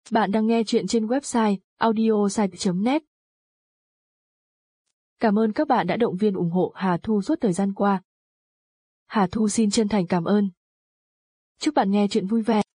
Bạn đang nghe chuyện trên website audiosite.net. Cảm ơn các bạn đã động viên ủng hộ Hà Thu suốt thời gian qua. Hà Thu xin chân thành cảm ơn. Chúc bạn nghe chuyện vui vẻ.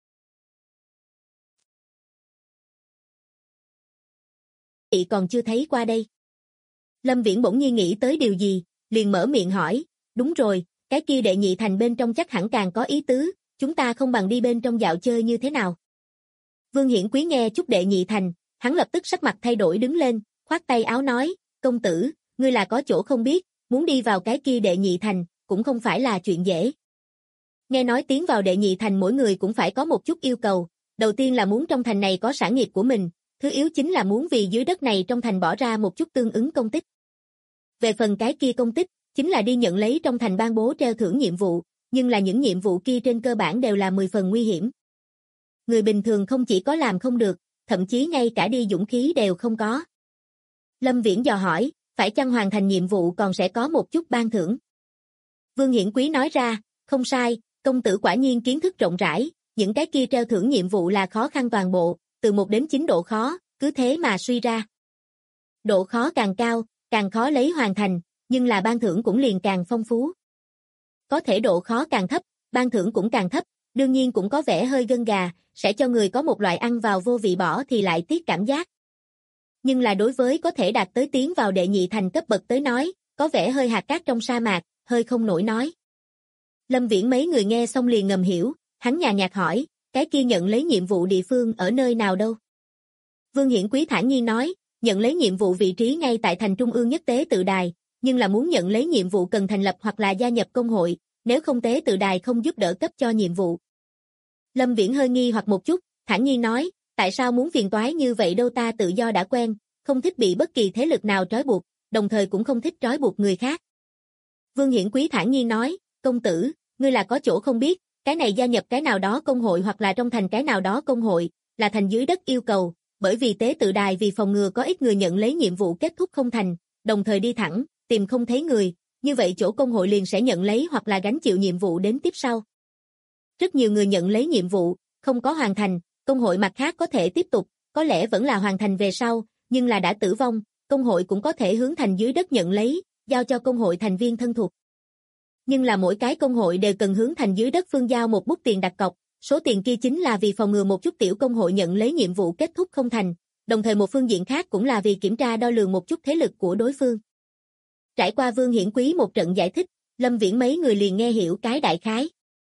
Chị còn chưa thấy qua đây. Lâm Viễn bỗng nhiên nghĩ tới điều gì, liền mở miệng hỏi, đúng rồi, cái kia đệ nhị thành bên trong chắc hẳn càng có ý tứ, chúng ta không bằng đi bên trong dạo chơi như thế nào. Vương Hiển Quý nghe chút đệ nhị thành, hắn lập tức sắc mặt thay đổi đứng lên, khoát tay áo nói, công tử, ngươi là có chỗ không biết, muốn đi vào cái kia đệ nhị thành, cũng không phải là chuyện dễ. Nghe nói tiến vào đệ nhị thành mỗi người cũng phải có một chút yêu cầu, đầu tiên là muốn trong thành này có sản nghiệp của mình, thứ yếu chính là muốn vì dưới đất này trong thành bỏ ra một chút tương ứng công tích. Về phần cái kia công tích, chính là đi nhận lấy trong thành ban bố treo thưởng nhiệm vụ, nhưng là những nhiệm vụ kia trên cơ bản đều là 10 phần nguy hiểm. Người bình thường không chỉ có làm không được, thậm chí ngay cả đi dũng khí đều không có. Lâm Viễn dò hỏi, phải chăng hoàn thành nhiệm vụ còn sẽ có một chút ban thưởng? Vương Hiển Quý nói ra, không sai, công tử quả nhiên kiến thức rộng rãi, những cái kia treo thưởng nhiệm vụ là khó khăn toàn bộ, từ 1 đến 9 độ khó, cứ thế mà suy ra. Độ khó càng cao, càng khó lấy hoàn thành, nhưng là ban thưởng cũng liền càng phong phú. Có thể độ khó càng thấp, ban thưởng cũng càng thấp, đương nhiên cũng có vẻ hơi gân gà, sẽ cho người có một loại ăn vào vô vị bỏ thì lại tiếc cảm giác. Nhưng là đối với có thể đạt tới tiến vào đệ nhị thành cấp bậc tới nói, có vẻ hơi hạt cát trong sa mạc, hơi không nổi nói. Lâm Viễn mấy người nghe xong liền ngầm hiểu, hắn nhàn nhạt hỏi, cái kia nhận lấy nhiệm vụ địa phương ở nơi nào đâu? Vương Hiển Quý thản nhiên nói, nhận lấy nhiệm vụ vị trí ngay tại thành trung ương nhất tế tự đài, nhưng là muốn nhận lấy nhiệm vụ cần thành lập hoặc là gia nhập công hội, nếu không tế tự đài không giúp đỡ cấp cho nhiệm vụ. Lâm Viễn hơi nghi hoặc một chút, thản nhiên nói, tại sao muốn phiền toái như vậy đâu, ta tự do đã quen, không thích bị bất kỳ thế lực nào trói buộc, đồng thời cũng không thích trói buộc người khác. Vương Hiển Quý thản nhiên nói, công tử, ngươi là có chỗ không biết, cái này gia nhập cái nào đó công hội hoặc là trong thành cái nào đó công hội, là thành dưới đất yêu cầu, bởi vì tế tự đài vì phòng ngừa có ít người nhận lấy nhiệm vụ kết thúc không thành, đồng thời đi thẳng, tìm không thấy người, như vậy chỗ công hội liền sẽ nhận lấy hoặc là gánh chịu nhiệm vụ đến tiếp sau. Rất nhiều người nhận lấy nhiệm vụ, không có hoàn thành, công hội mặt khác có thể tiếp tục, có lẽ vẫn là hoàn thành về sau, nhưng là đã tử vong, công hội cũng có thể hướng thành dưới đất nhận lấy, giao cho công hội thành viên thân thuộc. Nhưng là mỗi cái công hội đều cần hướng thành dưới đất phương giao một bút tiền đặt cọc, số tiền kia chính là vì phòng ngừa một chút tiểu công hội nhận lấy nhiệm vụ kết thúc không thành, đồng thời một phương diện khác cũng là vì kiểm tra đo lường một chút thế lực của đối phương. Trải qua Vương Hiển Quý một trận giải thích, Lâm Viễn mấy người liền nghe hiểu cái đại khái.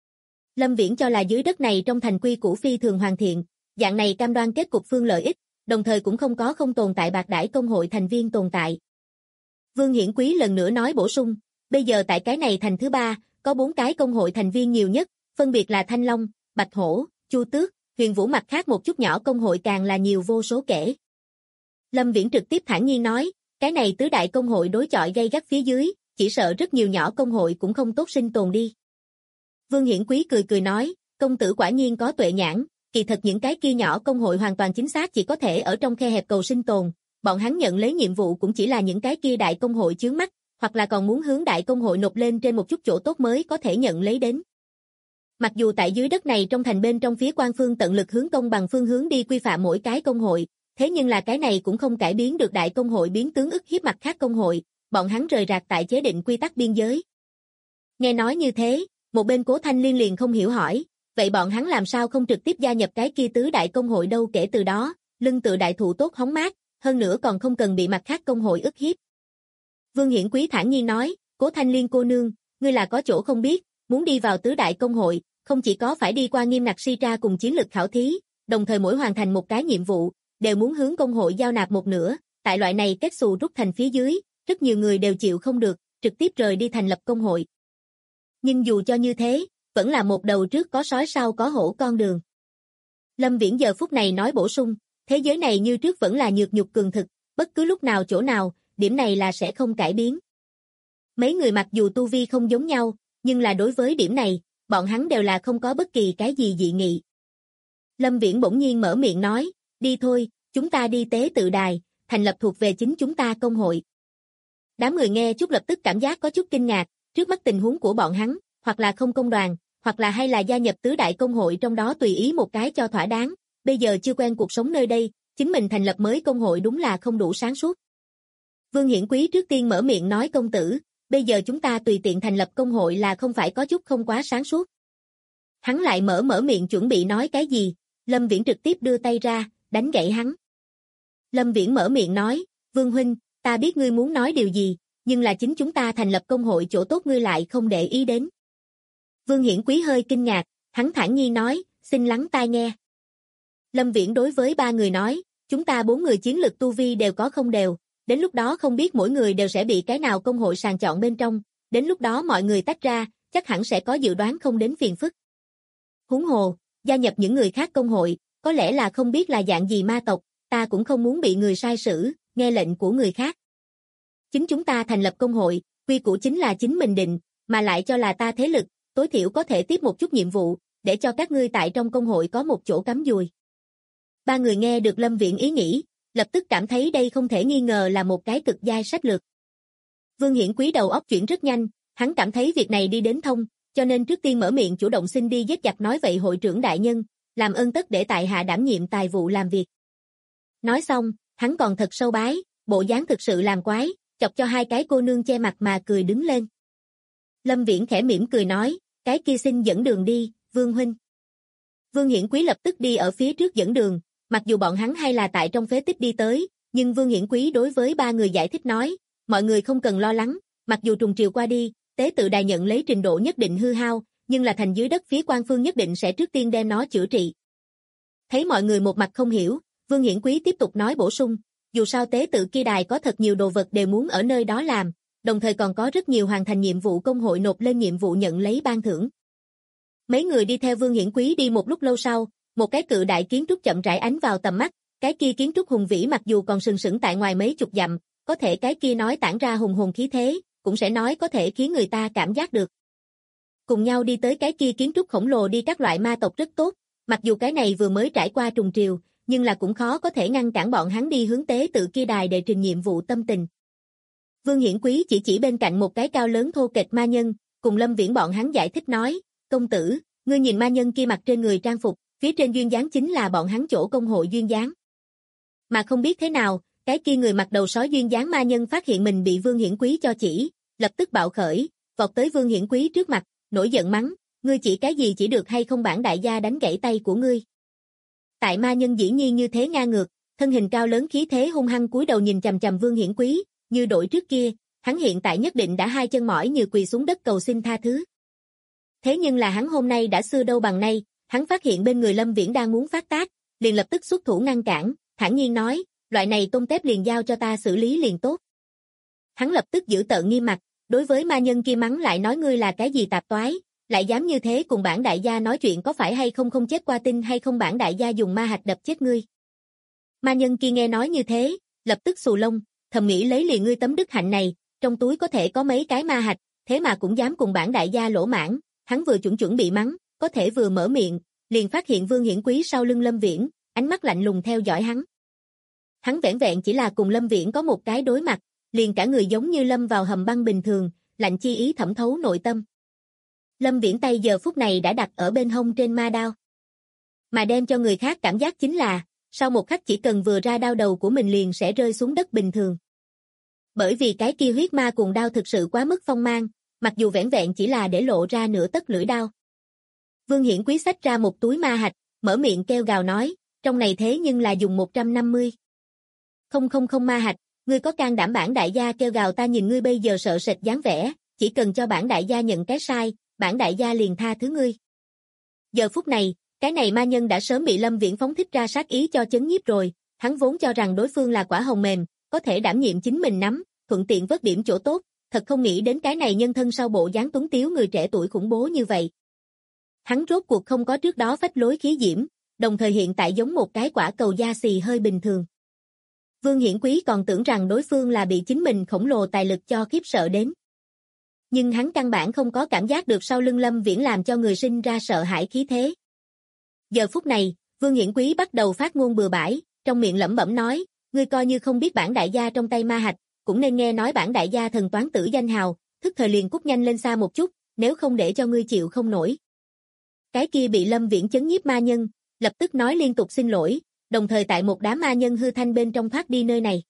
Lâm Viễn cho là dưới đất này trong thành quy củ phi thường hoàn thiện, dạng này cam đoan kết cục phương lợi ích, đồng thời cũng không có không tồn tại bạc đãi công hội thành viên tồn tại. Vương Hiển Quý lần nữa nói bổ sung, bây giờ tại cái này thành thứ 3, có 4 cái công hội thành viên nhiều nhất, phân biệt là Thanh Long, Bạch Hổ, Chu Tước, Huyền Vũ, mặt khác một chút nhỏ công hội càng là nhiều vô số kể. Lâm Viễn trực tiếp thản nhiên nói, cái này tứ đại công hội đối chọi gay gắt phía dưới, chỉ sợ rất nhiều nhỏ công hội cũng không tốt sinh tồn đi. Vương Hiển Quý cười cười nói, công tử quả nhiên có tuệ nhãn, kỳ thật những cái kia nhỏ công hội hoàn toàn chính xác chỉ có thể ở trong khe hẹp cầu sinh tồn, bọn hắn nhận lấy nhiệm vụ cũng chỉ là những cái kia đại công hội chướng mắt, hoặc là còn muốn hướng đại công hội nộp lên trên một chút chỗ tốt mới có thể nhận lấy đến. Mặc dù tại dưới đất này trong thành bên trong phía quan phương tận lực hướng công bằng phương hướng đi quy phạm mỗi cái công hội, thế nhưng là cái này cũng không cải biến được đại công hội biến tướng ức hiếp mặt khác công hội, bọn hắn rời rạc tại chế định quy tắc biên giới. Nghe nói như thế, một bên Cố Thanh Liên liền không hiểu hỏi, vậy bọn hắn làm sao không trực tiếp gia nhập cái kia tứ đại công hội đâu, kể từ đó, lưng tựa đại thụ tốt hóng mát, hơn nữa còn không cần bị mặt khác công hội ức hiếp. Vương Hiển Quý thản nhiên nói, Cố Thanh Liên cô nương, ngươi là có chỗ không biết, muốn đi vào tứ đại công hội, không chỉ có phải đi qua nghiêm ngặt suy tra cùng chiến lực khảo thí, đồng thời mỗi hoàn thành một cái nhiệm vụ, đều muốn hướng công hội giao nạp một nửa, tại loại này kết xù rút thành phía dưới, rất nhiều người đều chịu không được, trực tiếp rời đi thành lập công hội. Nhưng dù cho như thế, vẫn là một đầu trước có sói sau có hổ con đường. Lâm Viễn giờ phút này nói bổ sung, thế giới này như trước vẫn là nhược nhục cường thực, bất cứ lúc nào chỗ nào, điểm này là sẽ không cải biến. Mấy người mặc dù tu vi không giống nhau, nhưng là đối với điểm này, bọn hắn đều là không có bất kỳ cái gì dị nghị. Lâm Viễn bỗng nhiên mở miệng nói, đi thôi, chúng ta đi tế tự đài, thành lập thuộc về chính chúng ta công hội. Đám người nghe chút lập tức cảm giác có chút kinh ngạc, trước mắt tình huống của bọn hắn, hoặc là không công đoàn, hoặc là hay là gia nhập tứ đại công hội trong đó tùy ý một cái cho thỏa đáng, bây giờ chưa quen cuộc sống nơi đây, chính mình thành lập mới công hội đúng là không đủ sáng suốt. Vương Hiển Quý trước tiên mở miệng nói công tử, bây giờ chúng ta tùy tiện thành lập công hội là không phải có chút không quá sáng suốt. Hắn lại mở miệng chuẩn bị nói cái gì, Lâm Viễn trực tiếp đưa tay ra, đánh gãy hắn. Lâm Viễn mở miệng nói, Vương huynh, ta biết ngươi muốn nói điều gì, nhưng là chính chúng ta thành lập công hội chỗ tốt ngươi lại không để ý đến. Vương Hiển Quý hơi kinh ngạc, hắn thản nhiên nói, xin lắng tai nghe. Lâm Viễn đối với ba người nói, chúng ta 4 người chiến lực tu vi đều có không đều, đến lúc đó không biết mỗi người đều sẽ bị cái nào công hội sàng chọn bên trong, đến lúc đó mọi người tách ra, chắc hẳn sẽ có dự đoán không đến phiền phức. Huống hồ, gia nhập những người khác công hội, có lẽ là không biết là dạng gì ma tộc, ta cũng không muốn bị người sai xử, nghe lệnh của người khác. Chính chúng ta thành lập công hội, quy củ chính là chính mình định, mà lại cho là ta thế lực, tối thiểu có thể tiếp một chút nhiệm vụ, để cho các ngươi tại trong công hội có một chỗ cắm dùi. Ba người nghe được Lâm Viễn ý nghĩ, lập tức cảm thấy đây không thể nghi ngờ là một cái cực giai sách lược. Vương Hiển Quý đầu óc chuyển rất nhanh, hắn cảm thấy việc này đi đến thông, cho nên trước tiên mở miệng chủ động xin đi giết giặc nói vậy hội trưởng đại nhân, làm ơn tất để tại hạ đảm nhiệm tài vụ làm việc. Nói xong, hắn còn thật sâu bái, bộ dáng thực sự làm quái, chọc cho hai cái cô nương che mặt mà cười đứng lên. Lâm Viễn khẽ mỉm cười nói, cái kia xin dẫn đường đi, Vương huynh. Vương Hiển Quý lập tức đi ở phía trước dẫn đường, mặc dù bọn hắn hay là tại trong phế tích đi tới, nhưng Vương Hiển Quý đối với ba người giải thích nói, mọi người không cần lo lắng, mặc dù trùng triều qua đi, tế tự đài nhận lấy trình độ nhất định hư hao, nhưng là thành dưới đất phía quan phương nhất định sẽ trước tiên đem nó chữa trị. Thấy mọi người một mặt không hiểu, Vương Hiển Quý tiếp tục nói bổ sung, dù sao tế tự kia đài có thật nhiều đồ vật đều muốn ở nơi đó làm, đồng thời còn có rất nhiều hoàn thành nhiệm vụ công hội nộp lên nhiệm vụ nhận lấy ban thưởng. Mấy người đi theo Vương Hiển Quý đi một lúc lâu sau, một cái cự đại kiến trúc chậm rãi ánh vào tầm mắt, cái kia kiến trúc hùng vĩ mặc dù còn sừng sững tại ngoài mấy chục dặm, có thể cái kia nói tản ra hùng hồn khí thế, cũng sẽ nói có thể khiến người ta cảm giác được. Cùng nhau đi tới cái kia kiến trúc khổng lồ đi các loại ma tộc rất tốt, mặc dù cái này vừa mới trải qua trùng triều, nhưng là cũng khó có thể ngăn cản bọn hắn đi hướng tế tự kia đài để trình nhiệm vụ tâm tình. Vương Hiển Quý chỉ bên cạnh một cái cao lớn thô kệch ma nhân, cùng Lâm Viễn bọn hắn giải thích nói, công tử, ngươi nhìn ma nhân kia mặc trên người trang phục, phía trên duyên dáng chính là bọn hắn chỗ công hội duyên dáng. Mà không biết thế nào, cái kia người mặc đầu sói duyên dáng ma nhân phát hiện mình bị Vương Hiển Quý cho chỉ, lập tức bạo khởi, vọt tới Vương Hiển Quý trước mặt, nổi giận mắng, ngươi chỉ cái gì chỉ được hay không bản đại gia đánh gãy tay của ngươi. Tại ma nhân dĩ nhiên như thế ngang ngược, thân hình cao lớn khí thế hung hăng cúi đầu nhìn chằm chằm Vương Hiển Quý, như đội trước kia, hắn hiện tại nhất định đã hai chân mỏi như quỳ xuống đất cầu xin tha thứ. Thế nhưng là hắn hôm nay đã xưa đâu bằng nay, hắn phát hiện bên người Lâm Viễn đang muốn phát tác, liền lập tức xuất thủ ngăn cản, thản nhiên nói, loại này tôm tép liền giao cho ta xử lý liền tốt. Hắn lập tức giữ tợn nghiêm mặt, đối với ma nhân kia mắng lại nói ngươi là cái gì tạp toái, lại dám như thế cùng bản đại gia nói chuyện có phải hay không chết qua tin hay không bản đại gia dùng ma hạch đập chết ngươi. Ma nhân kia nghe nói như thế, lập tức xù lông, thầm nghĩ lấy liền ngươi tấm đức hạnh này, trong túi có thể có mấy cái ma hạch, thế mà cũng dám cùng bản đại gia lỗ mãng, hắn vừa chuẩn bị mắng, có thể vừa mở miệng, liền phát hiện Vương Hiển Quý sau lưng Lâm Viễn, ánh mắt lạnh lùng theo dõi hắn. Hắn vẻn vẹn chỉ là cùng Lâm Viễn có một cái đối mặt, liền cả người giống như lâm vào hầm băng bình thường, lạnh chi ý thẩm thấu nội tâm. Lâm Viễn tay giờ phút này đã đặt ở bên hông trên ma đao. Mà đem cho người khác cảm giác chính là, sau một khắc chỉ cần vừa ra đao đầu của mình liền sẽ rơi xuống đất bình thường. Bởi vì cái kia huyết ma cuồng đao thực sự quá mức phong mang, mặc dù vẻn vẹn chỉ là để lộ ra nửa tấc lưỡi đao. Vương Hiển Quý xách ra một túi ma hạch, mở miệng kêu gào nói, trong này thế nhưng là dùng 150. Không ma hạch, ngươi có can đảm bản đại gia kêu gào ta nhìn ngươi bây giờ sợ sệt dáng vẻ, chỉ cần cho bản đại gia nhận cái sai, bản đại gia liền tha thứ ngươi. Giờ phút này, cái này ma nhân đã sớm bị Lâm Viễn phóng thích ra sát ý cho chấn nhiếp rồi, hắn vốn cho rằng đối phương là quả hồng mềm, có thể đảm nhiệm chính mình nắm, thuận tiện vớt điểm chỗ tốt, thật không nghĩ đến cái này nhân thân sau bộ dáng tuấn tiếu người trẻ tuổi khủng bố như vậy. Hắn rốt cuộc không có trước đó phách lối khí diễm, đồng thời hiện tại giống một cái quả cầu da xì hơi bình thường. Vương Hiển Quý còn tưởng rằng đối phương là bị chính mình khổng lồ tài lực cho khiếp sợ đến. Nhưng hắn căn bản không có cảm giác được sau lưng Lâm Viễn làm cho người sinh ra sợ hãi khí thế. Giờ phút này, Vương Hiển Quý bắt đầu phát ngôn bừa bãi, trong miệng lẩm bẩm nói, ngươi coi như không biết bản đại gia trong tay ma hạch, cũng nên nghe nói bản đại gia thần toán tử danh hào, thức thời liền cút nhanh lên xa một chút, nếu không để cho ngươi chịu không nổi. Cái kia bị Lâm Viễn chấn nhiếp ma nhân, lập tức nói liên tục xin lỗi, đồng thời tại một đám ma nhân hư thanh bên trong thoát đi nơi này.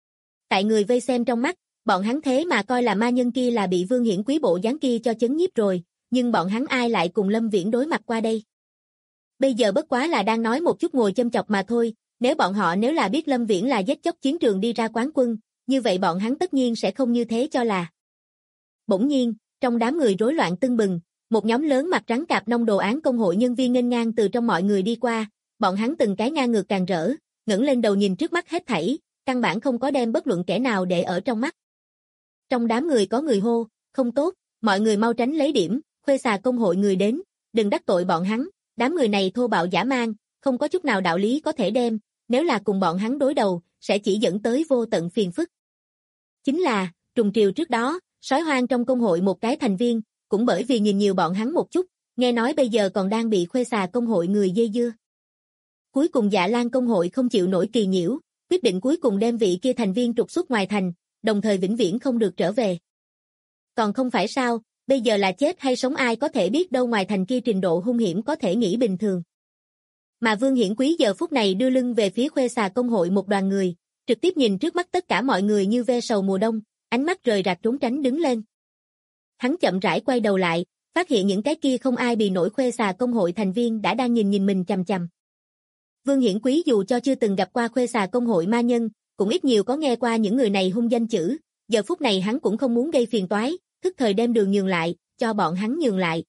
Tại người vây xem trong mắt, bọn hắn thế mà coi là ma nhân kia là bị Vương Hiển Quý bộ dáng kia cho chấn nhiếp rồi, nhưng bọn hắn ai lại cùng Lâm Viễn đối mặt qua đây. Bây giờ bất quá là đang nói một chút ngồi châm chọc mà thôi, nếu là biết Lâm Viễn là giết chóc chiến trường đi ra quán quân, như vậy bọn hắn tất nhiên sẽ không như thế cho là. Bỗng nhiên, trong đám người rối loạn tưng bừng, một nhóm lớn mặt trắng cạp nông đồ án công hội nhân viên nghênh ngang từ trong mọi người đi qua, bọn hắn từng cái ngang ngược càng rỡ, ngẩng lên đầu nhìn trước mắt hết thảy, căn bản không có đem bất luận kẻ nào để ở trong mắt. Trong đám người có người hô, không tốt, mọi người mau tránh lấy điểm, khuê xà công hội người đến, đừng đắc tội bọn hắn, đám người này thô bạo dã man, không có chút nào đạo lý có thể đem, nếu là cùng bọn hắn đối đầu, sẽ chỉ dẫn tới vô tận phiền phức. Chính là, trùng triều trước đó, sói hoang trong công hội một cái thành viên, cũng bởi vì nhìn nhiều bọn hắn một chút, nghe nói bây giờ còn đang bị khuê xà công hội người dây dưa. Cuối cùng Dạ Lan công hội không chịu nổi kỳ nhiễu, quyết định cuối cùng đem vị kia thành viên trục xuất ngoài thành, đồng thời vĩnh viễn không được trở về. Còn không phải sao, bây giờ là chết hay sống ai có thể biết đâu, ngoài thành kia trình độ hung hiểm có thể nghĩ bình thường. Mà Vương Hiển Quý giờ phút này đưa lưng về phía khuê xà công hội một đoàn người, trực tiếp nhìn trước mắt tất cả mọi người như ve sầu mùa đông, ánh mắt rời rạc trốn tránh đứng lên. Hắn chậm rãi quay đầu lại, phát hiện những cái kia không ai bì nổi khuê xà công hội thành viên đã đang nhìn mình chằm chằm. Vương Hiển Quý dù cho chưa từng gặp qua khuê xà công hội ma nhân, cũng ít nhiều có nghe qua những người này hung danh chữ, giờ phút này hắn cũng không muốn gây phiền toái, thức thời đem đường nhường lại, cho bọn hắn nhường lại.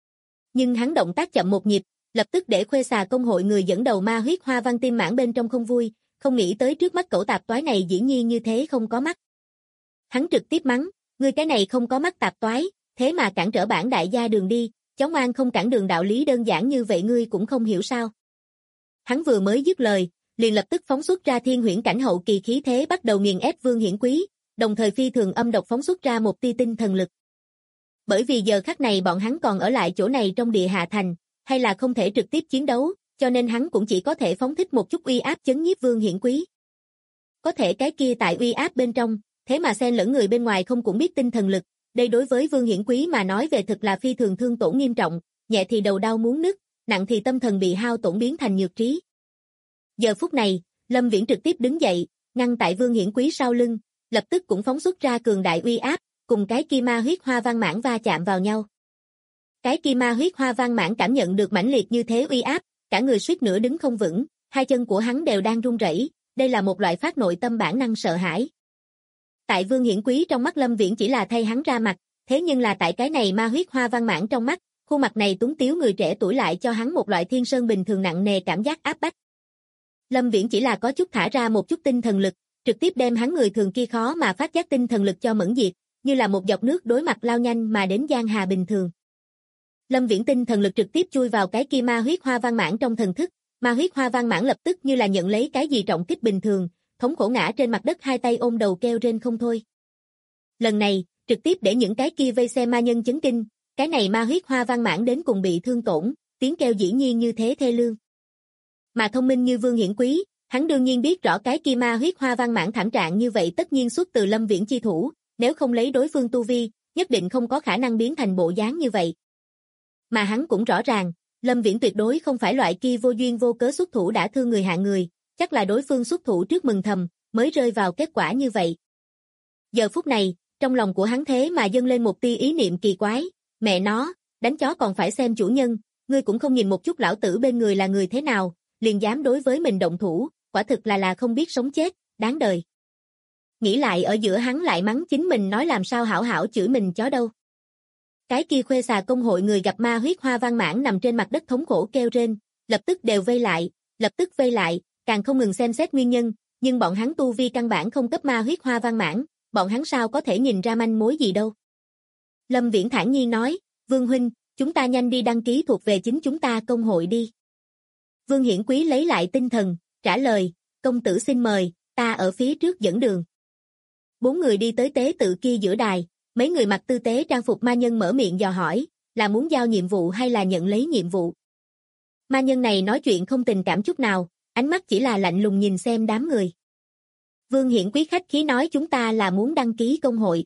Nhưng hắn động tác chậm một nhịp, lập tức để khuê xà công hội người dẫn đầu ma huyết hoa văn tim mãn bên trong không vui, không nghĩ tới trước mắt cẩu tạp toái này dĩ nhiên như thế không có mắt. Hắn trực tiếp mắng, ngươi cái này không có mắt tạp toái, thế mà cản trở bản đại gia đường đi, chó ngoan không cản đường đạo lý đơn giản như vậy ngươi cũng không hiểu sao. Hắn vừa mới dứt lời, liền lập tức phóng xuất ra thiên huyễn cảnh hậu kỳ khí thế bắt đầu nghiền ép Vương Hiển Quý, đồng thời phi thường âm độc phóng xuất ra một tia tinh thần lực. Bởi vì giờ khắc này bọn hắn còn ở lại chỗ này trong địa hạ thành, hay là không thể trực tiếp chiến đấu, cho nên hắn cũng chỉ có thể phóng thích một chút uy áp chấn nhiếp Vương Hiển Quý. Có thể cái kia tại uy áp bên trong, thế mà xen lẫn người bên ngoài không cũng biết tinh thần lực, đây đối với Vương Hiển Quý mà nói về thực là phi thường thương tổn nghiêm trọng, nhẹ thì đầu đau muốn nứt, nặng thì tâm thần bị hao tổn biến thành nhược trí. Giờ phút này, Lâm Viễn trực tiếp đứng dậy, ngăn tại Vương Hiển Quý sau lưng, lập tức cũng phóng xuất ra cường đại uy áp, cùng cái kia ma huyết hoa văn mãn va chạm vào nhau. Cái kia ma huyết hoa văn mãn cảm nhận được mãnh liệt như thế uy áp, cả người suýt nữa đứng không vững, hai chân của hắn đều đang run rẩy, đây là một loại phát nội tâm bản năng sợ hãi. Tại Vương Hiển Quý trong mắt Lâm Viễn chỉ là thay hắn ra mặt, thế nhưng là tại cái này ma huyết hoa văn mãn trong mắt, khuôn mặt này tuấn tiếu người trẻ tuổi lại cho hắn một loại thiên sơn bình thường nặng nề cảm giác áp bách. Lâm Viễn chỉ là có chút thả ra một chút tinh thần lực, trực tiếp đem hắn người thường kia khó mà phát giác tinh thần lực cho mẫn diệt, như là một giọt nước đối mặt lao nhanh mà đến giang hà bình thường. Lâm Viễn tinh thần lực trực tiếp chui vào cái kia ma huyết hoa văn mãn trong thần thức, ma huyết hoa văn mãn lập tức như là nhận lấy cái gì trọng kích bình thường, thống khổ ngã trên mặt đất hai tay ôm đầu kêu rên không thôi. Lần này, trực tiếp để những cái kia vây xem ma nhân chấn kinh, cái này ma huyết hoa văn mãn đến cùng bị thương tổn, tiếng kêu dĩ nhiên như thế thê lương. Mà thông minh như Vương Hiển Quý, hắn đương nhiên biết rõ cái kia ma huyết hoa văn mãn thảm trạng như vậy tất nhiên xuất từ Lâm Viễn chi thủ, nếu không lấy đối phương tu vi, nhất định không có khả năng biến thành bộ dáng như vậy. Mà hắn cũng rõ ràng, Lâm Viễn tuyệt đối không phải loại kia vô duyên vô cớ xuất thủ đã thương người hại người, chắc là đối phương xuất thủ trước mừng thầm, mới rơi vào kết quả như vậy. Giờ phút này, trong lòng của hắn thế mà dâng lên một tia ý niệm kỳ quái, mẹ nó, đánh chó còn phải xem chủ nhân, ngươi cũng không nhìn một chút lão tử bên người là người thế nào, liền dám đối với mình động thủ, quả thực là không biết sống chết, đáng đời. Nghĩ lại ở giữa hắn lại mắng chính mình nói làm sao hảo hảo chửi mình chó đâu. Cái kia khuê xà công hội người gặp ma huyết hoa văn mãn nằm trên mặt đất thống khổ kêu rên, lập tức đều vây lại, càng không ngừng xem xét nguyên nhân, nhưng bọn hắn tu vi căn bản không cấp ma huyết hoa văn mãn, bọn hắn sao có thể nhìn ra manh mối gì đâu. Lâm Viễn thản nhiên nói, Vương huynh, chúng ta nhanh đi đăng ký thuộc về chính chúng ta công hội đi. Vương Hiển Quý lấy lại tinh thần, trả lời, công tử xin mời, ta ở phía trước dẫn đường. Bốn người đi tới tế tự kia giữa đài, mấy người mặc tư tế trang phục ma nhân mở miệng dò hỏi, là muốn giao nhiệm vụ hay là nhận lấy nhiệm vụ. Ma nhân này nói chuyện không tình cảm chút nào, ánh mắt chỉ là lạnh lùng nhìn xem đám người. Vương Hiển Quý khách khí nói chúng ta là muốn đăng ký công hội.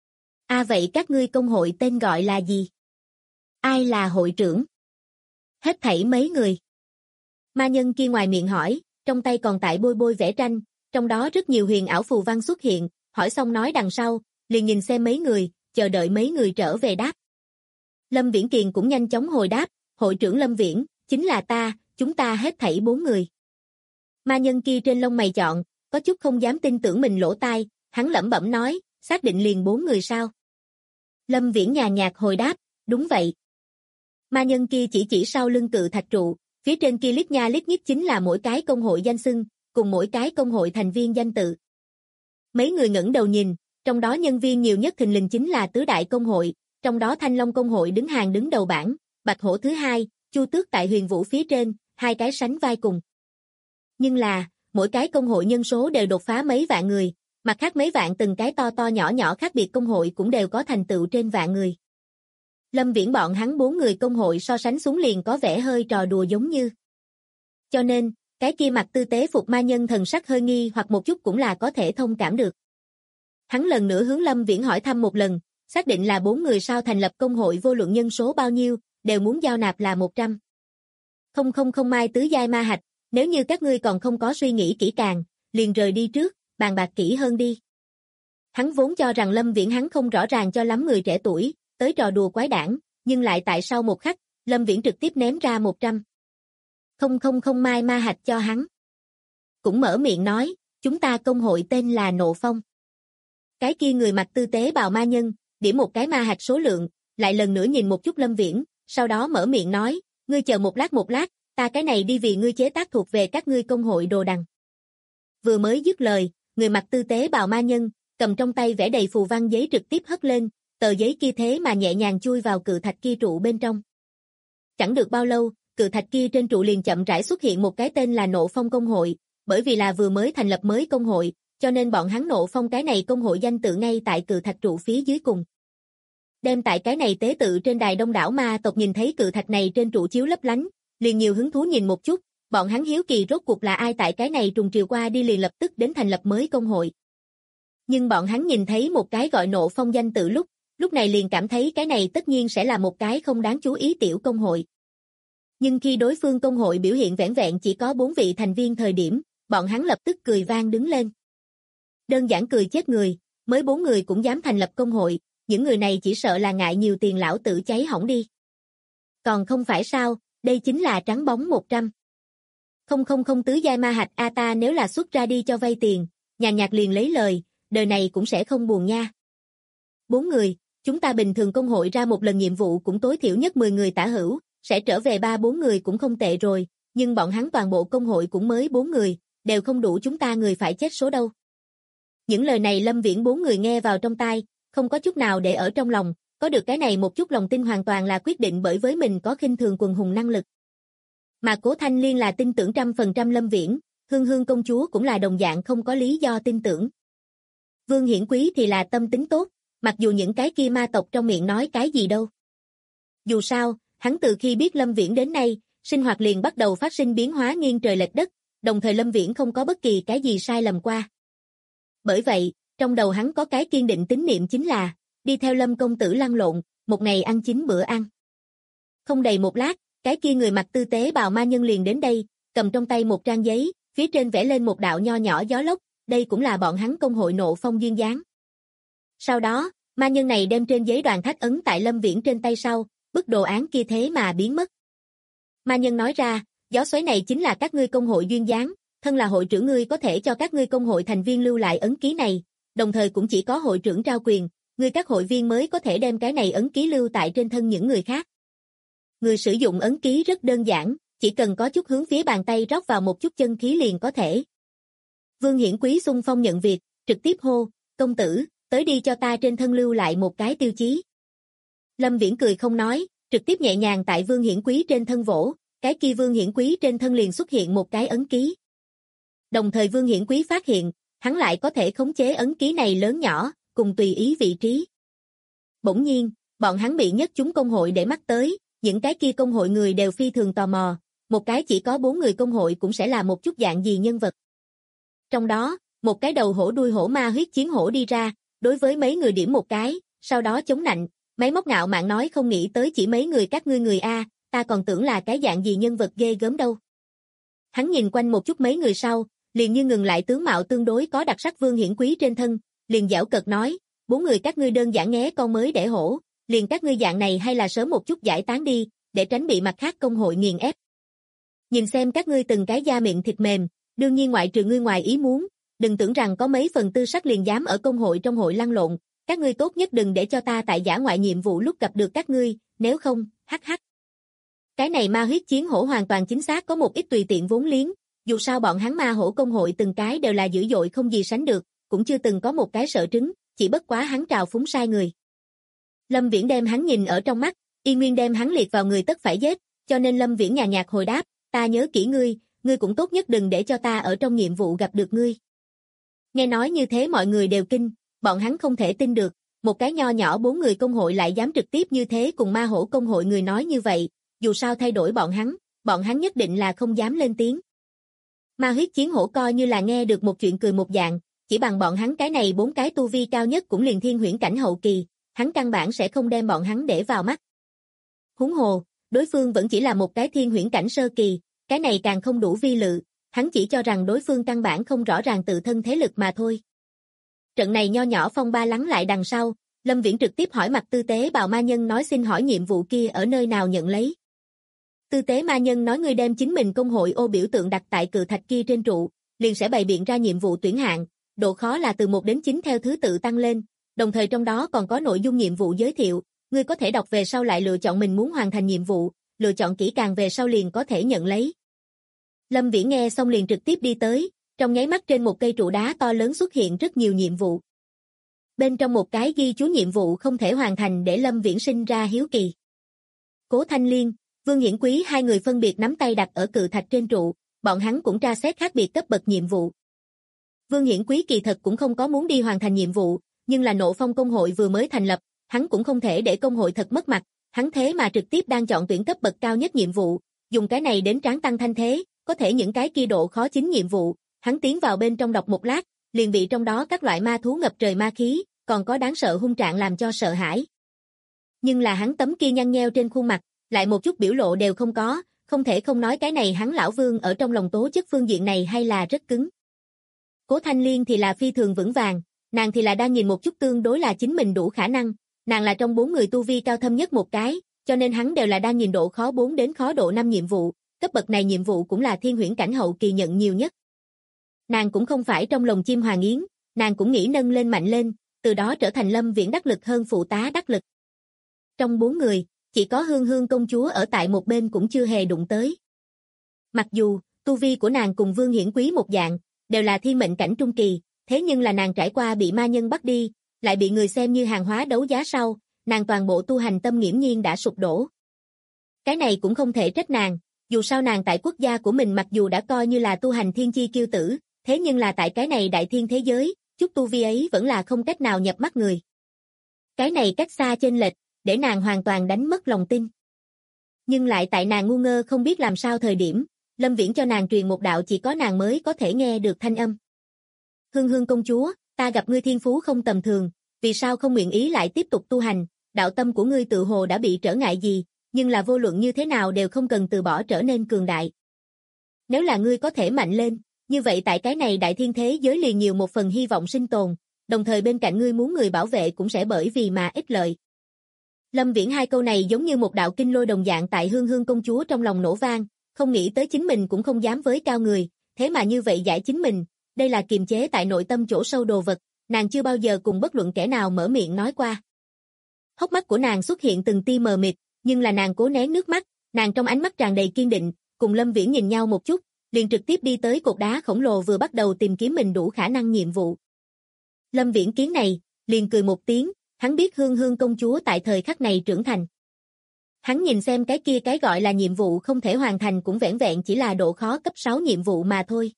Vậy các ngươi công hội tên gọi là gì? Ai là hội trưởng? Hết thảy mấy người. Ma nhân kia ngoài miệng hỏi, trong tay còn tại bôi bôi vẽ tranh, trong đó rất nhiều huyền ảo phù văn xuất hiện, hỏi xong nói đằng sau, liền nhìn xem mấy người, chờ đợi mấy người trở về đáp. Lâm Viễn Kiền cũng nhanh chóng hồi đáp, hội trưởng Lâm Viễn, chính là ta, chúng ta hết thảy 4 người. Ma nhân kia trên lông mày chọn, có chút không dám tin tưởng mình lỗ tai, hắn lẩm bẩm nói, xác định liền 4 người sao? Lâm Viễn nhàn nhạt hồi đáp, đúng vậy. Ma nhân kia chỉ sau lưng cự thạch trụ, phía trên kia lít nha lít nhít chính là mỗi cái công hội danh xưng, cùng mỗi cái công hội thành viên danh tự. Mấy người ngẩng đầu nhìn, trong đó nhân viên nhiều nhất thình lình chính là tứ đại công hội, trong đó Thanh Long công hội đứng hàng đứng đầu bảng, Bạch Hổ thứ hai, Chu Tước tại Huyền Vũ phía trên, hai cái sánh vai cùng. Nhưng là, mỗi cái công hội nhân số đều đột phá mấy vạn người, mặt khác mấy vạn từng cái to to nhỏ nhỏ khác biệt công hội cũng đều có thành tựu trên vạn người. Lâm Viễn bọn hắn 4 người công hội so sánh xuống liền có vẻ hơi trò đùa giống như. Cho nên, cái kia mặt tư tế phục ma nhân thần sắc hơi nghi hoặc một chút cũng là có thể thông cảm được. Hắn lần nữa hướng Lâm Viễn hỏi thăm một lần, xác định là 4 người sao thành lập công hội vô luận nhân số bao nhiêu, đều muốn giao nạp là 100. Không mai tứ giai ma hạch, nếu như các ngươi còn không có suy nghĩ kỹ càng, liền rời đi trước, bàn bạc kỹ hơn đi. Hắn vốn cho rằng Lâm Viễn hắn không rõ ràng cho lắm người trẻ tuổi, tới trò đùa quái đản, nhưng lại tại sau một khắc, Lâm Viễn trực tiếp ném ra 100. Không mai ma hạch cho hắn. Cũng mở miệng nói, chúng ta công hội tên là Nộ Phong. Cái kia người mặc tư tế bào ma nhân, điểm một cái ma hạch số lượng, lại lần nữa nhìn một chút Lâm Viễn, sau đó mở miệng nói, ngươi chờ một lát, ta cái này đi vì ngươi chế tác thuộc về các ngươi công hội đồ đằng. Vừa mới dứt lời, người mặc tư tế bào ma nhân, cầm trong tay vẽ đầy phù văn giấy trực tiếp hất lên, tờ giấy kia thế mà nhẹ nhàng chui vào cự thạch kia trụ bên trong. Chẳng được bao lâu, cự thạch kia trên trụ liền chậm rãi xuất hiện một cái tên là Nộ Phong công hội, bởi vì là vừa mới thành lập mới công hội, cho nên bọn hắn Nộ Phong cái này công hội danh tự ngay tại cự thạch trụ phía dưới cùng. Đem tại cái này tế tự trên đài đông đảo ma tộc nhìn thấy cự thạch này trên trụ chiếu lấp lánh, liền nhiều hứng thú nhìn một chút, bọn hắn hiếu kỳ rốt cuộc là ai tại cái này trùng triều qua đi liền lập tức đến thành lập mới công hội. Nhưng bọn hắn nhìn thấy một cái gọi Nộ Phong danh tự lúc này liền cảm thấy cái này tất nhiên sẽ là một cái không đáng chú ý tiểu công hội. Nhưng khi đối phương công hội biểu hiện vẻn vẹn chỉ có 4 vị thành viên thời điểm, bọn hắn lập tức cười vang đứng lên. Đơn giản cười chết người, mới 4 người cũng dám thành lập công hội, những người này chỉ sợ là ngại nhiều tiền lão tử cháy hỏng đi. Còn không phải sao, đây chính là trắng bóng 100. Không tứ giai ma hạch a ta nếu là xuất ra đi cho vay tiền, nhàn nhạt liền lấy lời, đời này cũng sẽ không buồn nha. 4 người, chúng ta bình thường công hội ra một lần nhiệm vụ cũng tối thiểu nhất 10 người tả hữu, sẽ trở về 3-4 người cũng không tệ rồi, nhưng bọn hắn toàn bộ công hội cũng mới 4 người, đều không đủ chúng ta người phải chết số đâu. Những lời này Lâm Viễn 4 người nghe vào trong tai, không có chút nào để ở trong lòng, có được cái này một chút lòng tin hoàn toàn là quyết định bởi với mình có khinh thường quần hùng năng lực. Mà Cố Thanh Liên là tin tưởng 100% Lâm Viễn, Hương công chúa cũng là đồng dạng không có lý do tin tưởng. Vương Hiển Quý thì là tâm tính tốt, mặc dù những cái kia ma tộc trong miệng nói cái gì đâu. Dù sao, hắn từ khi biết Lâm Viễn đến nay, sinh hoạt liền bắt đầu phát sinh biến hóa nghiêng trời lệch đất, đồng thời Lâm Viễn không có bất kỳ cái gì sai lầm qua. Bởi vậy, trong đầu hắn có cái kiên định tín niệm chính là, đi theo Lâm công tử lăn lộn, một ngày ăn 9 bữa ăn. Không đầy một lát, cái kia người mặc tư tế bào ma nhân liền đến đây, cầm trong tay một trang giấy, phía trên vẽ lên một đạo nho nhỏ gió lốc, đây cũng là bọn hắn công hội Nộ Phong duyên dáng. Sau đó, ma nhân này đem trên giấy đoàn thác ấn tại Lâm Viễn trên tay sau, bức đồ án kia thế mà biến mất. Ma nhân nói ra, gió xoáy này chính là các ngươi công hội duyên dáng, thân là hội trưởng ngươi có thể cho các ngươi công hội thành viên lưu lại ấn ký này, đồng thời cũng chỉ có hội trưởng trao quyền, ngươi các hội viên mới có thể đem cái này ấn ký lưu tại trên thân những người khác. Người sử dụng ấn ký rất đơn giản, chỉ cần có chút hướng phía bàn tay rót vào một chút chân khí liền có thể. Vương Hiển Quý xung phong nhận việc, trực tiếp hô, công tử, tới đi cho ta trên thân lưu lại một cái tiêu chí. Lâm Viễn cười không nói, trực tiếp nhẹ nhàng tại Vương Hiển Quý trên thân vỗ, cái kia Vương Hiển Quý trên thân liền xuất hiện một cái ấn ký. Đồng thời Vương Hiển Quý phát hiện, hắn lại có thể khống chế ấn ký này lớn nhỏ, cùng tùy ý vị trí. Bỗng nhiên, bọn hắn bị nhất chúng công hội để mắt tới, những cái kia công hội người đều phi thường tò mò, một cái chỉ có 4 người công hội cũng sẽ là một chút dạng gì nhân vật. Trong đó, một cái đầu hổ đuôi hổ ma huyết chiến hổ đi ra, đối với mấy người điểm một cái, sau đó chống nạnh, máy móc ngạo mạn nói không nghĩ tới chỉ mấy người các ngươi người A, ta còn tưởng là cái dạng gì nhân vật ghê gớm đâu. Hắn nhìn quanh một chút mấy người sau, liền như ngừng lại tướng mạo tương đối có đặc sắc Vương Hiển Quý trên thân, liền giễu cợt nói, 4 người các ngươi đơn giản nghé con mới đẻ hổ, liền các ngươi dạng này hay là sớm một chút giải tán đi, để tránh bị mặt khác công hội nghiền ép. Nhìn xem các ngươi từng cái da miệng thịt mềm, đương nhiên ngoại trừ ngươi ngoài ý muốn, đừng tưởng rằng có mấy phần tư sắc liền dám ở công hội trong hội lăn lộn, các ngươi tốt nhất đừng để cho ta tại dã ngoại nhiệm vụ lúc gặp được các ngươi, nếu không, hắc hắc. Cái này ma huyết chiến hổ hoàn toàn chính xác có một ít tùy tiện vốn liếng, dù sao bọn hắn ma hổ công hội từng cái đều là dữ dội không gì sánh được, cũng chưa từng có một cái sợ trứng, chỉ bất quá hắn trào phúng sai người. Lâm Viễn đem hắn nhìn ở trong mắt, y nguyên đem hắn liệt vào người tất phải giết, cho nên Lâm Viễn nhàn nhạt hồi đáp, ta nhớ kỹ ngươi cũng tốt nhất đừng để cho ta ở trong nhiệm vụ gặp được ngươi. Nghe nói như thế mọi người đều kinh, bọn hắn không thể tin được, một cái nho nhỏ 4 người công hội lại dám trực tiếp như thế cùng ma hổ công hội người nói như vậy, dù sao thay đổi bọn hắn nhất định là không dám lên tiếng. Ma huyết chiến hổ coi như là nghe được một chuyện cười một dạng, chỉ bằng bọn hắn cái này 4 cái tu vi cao nhất cũng liền thiên huyễn cảnh hậu kỳ, hắn căn bản sẽ không đem bọn hắn để vào mắt. Huống hồ, đối phương vẫn chỉ là một cái thiên huyễn cảnh sơ kỳ, cái này càng không đủ vi lự, hắn chỉ cho rằng đối phương căn bản không rõ ràng tự thân thế lực mà thôi. Trận này nho nhỏ phong ba lắng lại đằng sau, Lâm Viễn trực tiếp hỏi mặt tư tế bào ma nhân nói xin hỏi nhiệm vụ kia ở nơi nào nhận lấy. Tư tế ma nhân nói ngươi đem chính mình công hội ô biểu tượng đặt tại cự thạch kia trên trụ, liền sẽ bày biện ra nhiệm vụ tuyển hạng, độ khó là từ 1 đến 9 theo thứ tự tăng lên, đồng thời trong đó còn có nội dung nhiệm vụ giới thiệu, ngươi có thể đọc về sau lại lựa chọn mình muốn hoàn thành nhiệm vụ, lựa chọn kỹ càng về sau liền có thể nhận lấy. Lâm Viễn nghe xong liền trực tiếp đi tới, trong nháy mắt trên một cây trụ đá to lớn xuất hiện rất nhiều nhiệm vụ. Bên trong một cái ghi chú nhiệm vụ không thể hoàn thành để Lâm Viễn sinh ra hiếu kỳ. Cố Thanh Liên, Vương Hiển Quý hai người phân biệt nắm tay đặt ở cự thạch trên trụ, bọn hắn cũng tra xét khác biệt cấp bậc nhiệm vụ. Vương Hiển Quý kỳ thật cũng không có muốn đi hoàn thành nhiệm vụ, nhưng là Nộ Phong công hội vừa mới thành lập, hắn cũng không thể để công hội thật mất mặt, hắn thế mà trực tiếp đang chọn tuyển cấp bậc cao nhất nhiệm vụ, dùng cái này đến tráng tăng thanh thế, có thể những cái kia độ khó chính nhiệm vụ, hắn tiến vào bên trong đọc một lát, liền bị trong đó các loại ma thú ngập trời ma khí, còn có đáng sợ hung trạng làm cho sợ hãi. Nhưng là hắn tấm kia nhăn nheo trên khuôn mặt, lại một chút biểu lộ đều không có, không thể không nói cái này hắn lão Vương ở trong lòng tố chất phương diện này hay là rất cứng. Cố Thanh Liên thì là phi thường vững vàng, nàng thì là đang nhìn một chút tương đối là chính mình đủ khả năng, nàng là trong 4 người tu vi cao thâm nhất một cái, cho nên hắn đều là đang nhìn độ khó 4 đến khó độ 5 nhiệm vụ, cấp bậc này nhiệm vụ cũng là thiên huyễn cảnh hậu kỳ nhận nhiều nhất. Nàng cũng không phải trong lòng chim hoàng yến, nàng cũng nghĩ nâng lên mạnh lên, từ đó trở thành Lâm Viễn đắc lực hơn phụ tá đắc lực. Trong 4 người, chỉ có Hương Hương công chúa ở tại một bên cũng chưa hề đụng tới. Mặc dù, tu vi của nàng cùng Vương Hiển Quý một dạng, đều là thiên mệnh cảnh trung kỳ, thế nhưng là nàng trải qua bị ma nhân bắt đi, lại bị người xem như hàng hóa đấu giá sau, nàng toàn bộ tu hành tâm nghiễm nhiên đã sụp đổ. Cái này cũng không thể trách nàng, dù sao nàng tại quốc gia của mình mặc dù đã coi như là tu hành thiên chi kiêu tử, thế nhưng là tại cái này đại thiên thế giới, chút tu vi ấy vẫn là không cách nào nhập mắt người. Cái này cách xa chênh lệch, để nàng hoàn toàn đánh mất lòng tin. Nhưng lại tại nàng ngu ngơ không biết làm sao thời điểm, Lâm Viễn cho nàng truyền một đạo chỉ có nàng mới có thể nghe được thanh âm. Hương Hương công chúa, ta gặp ngươi thiên phú không tầm thường, vì sao không nguyện ý lại tiếp tục tu hành, đạo tâm của ngươi tự hồ đã bị trở ngại gì, nhưng là vô luận như thế nào đều không cần từ bỏ trở nên cường đại. Nếu là ngươi có thể mạnh lên, như vậy tại cái này đại thiên thế giới liền nhiều một phần hy vọng sinh tồn, đồng thời bên cạnh ngươi muốn người bảo vệ cũng sẽ bởi vì mà ích lợi. Lâm Viễn hai câu này giống như một đạo kinh lôi đồng dạng tại Hương Hương công chúa trong lòng nổ vang, không nghĩ tới chính mình cũng không dám với cao người, thế mà như vậy giải chính mình, đây là kiềm chế tại nội tâm chỗ sâu đồ vật, nàng chưa bao giờ cùng bất luận kẻ nào mở miệng nói qua. Hốc mắt của nàng xuất hiện từng tia mờ mịt, nhưng là nàng cố nén nước mắt, nàng trong ánh mắt tràn đầy kiên định, cùng Lâm Viễn nhìn nhau một chút, liền trực tiếp đi tới cột đá khổng lồ vừa bắt đầu tìm kiếm mình đủ khả năng nhiệm vụ. Lâm Viễn kiến này, liền cười một tiếng, hắn biết Hương Hương công chúa tại thời khắc này trưởng thành. Hắn nhìn xem cái kia cái gọi là nhiệm vụ không thể hoàn thành cũng vẻn vẹn chỉ là độ khó cấp 6 nhiệm vụ mà thôi.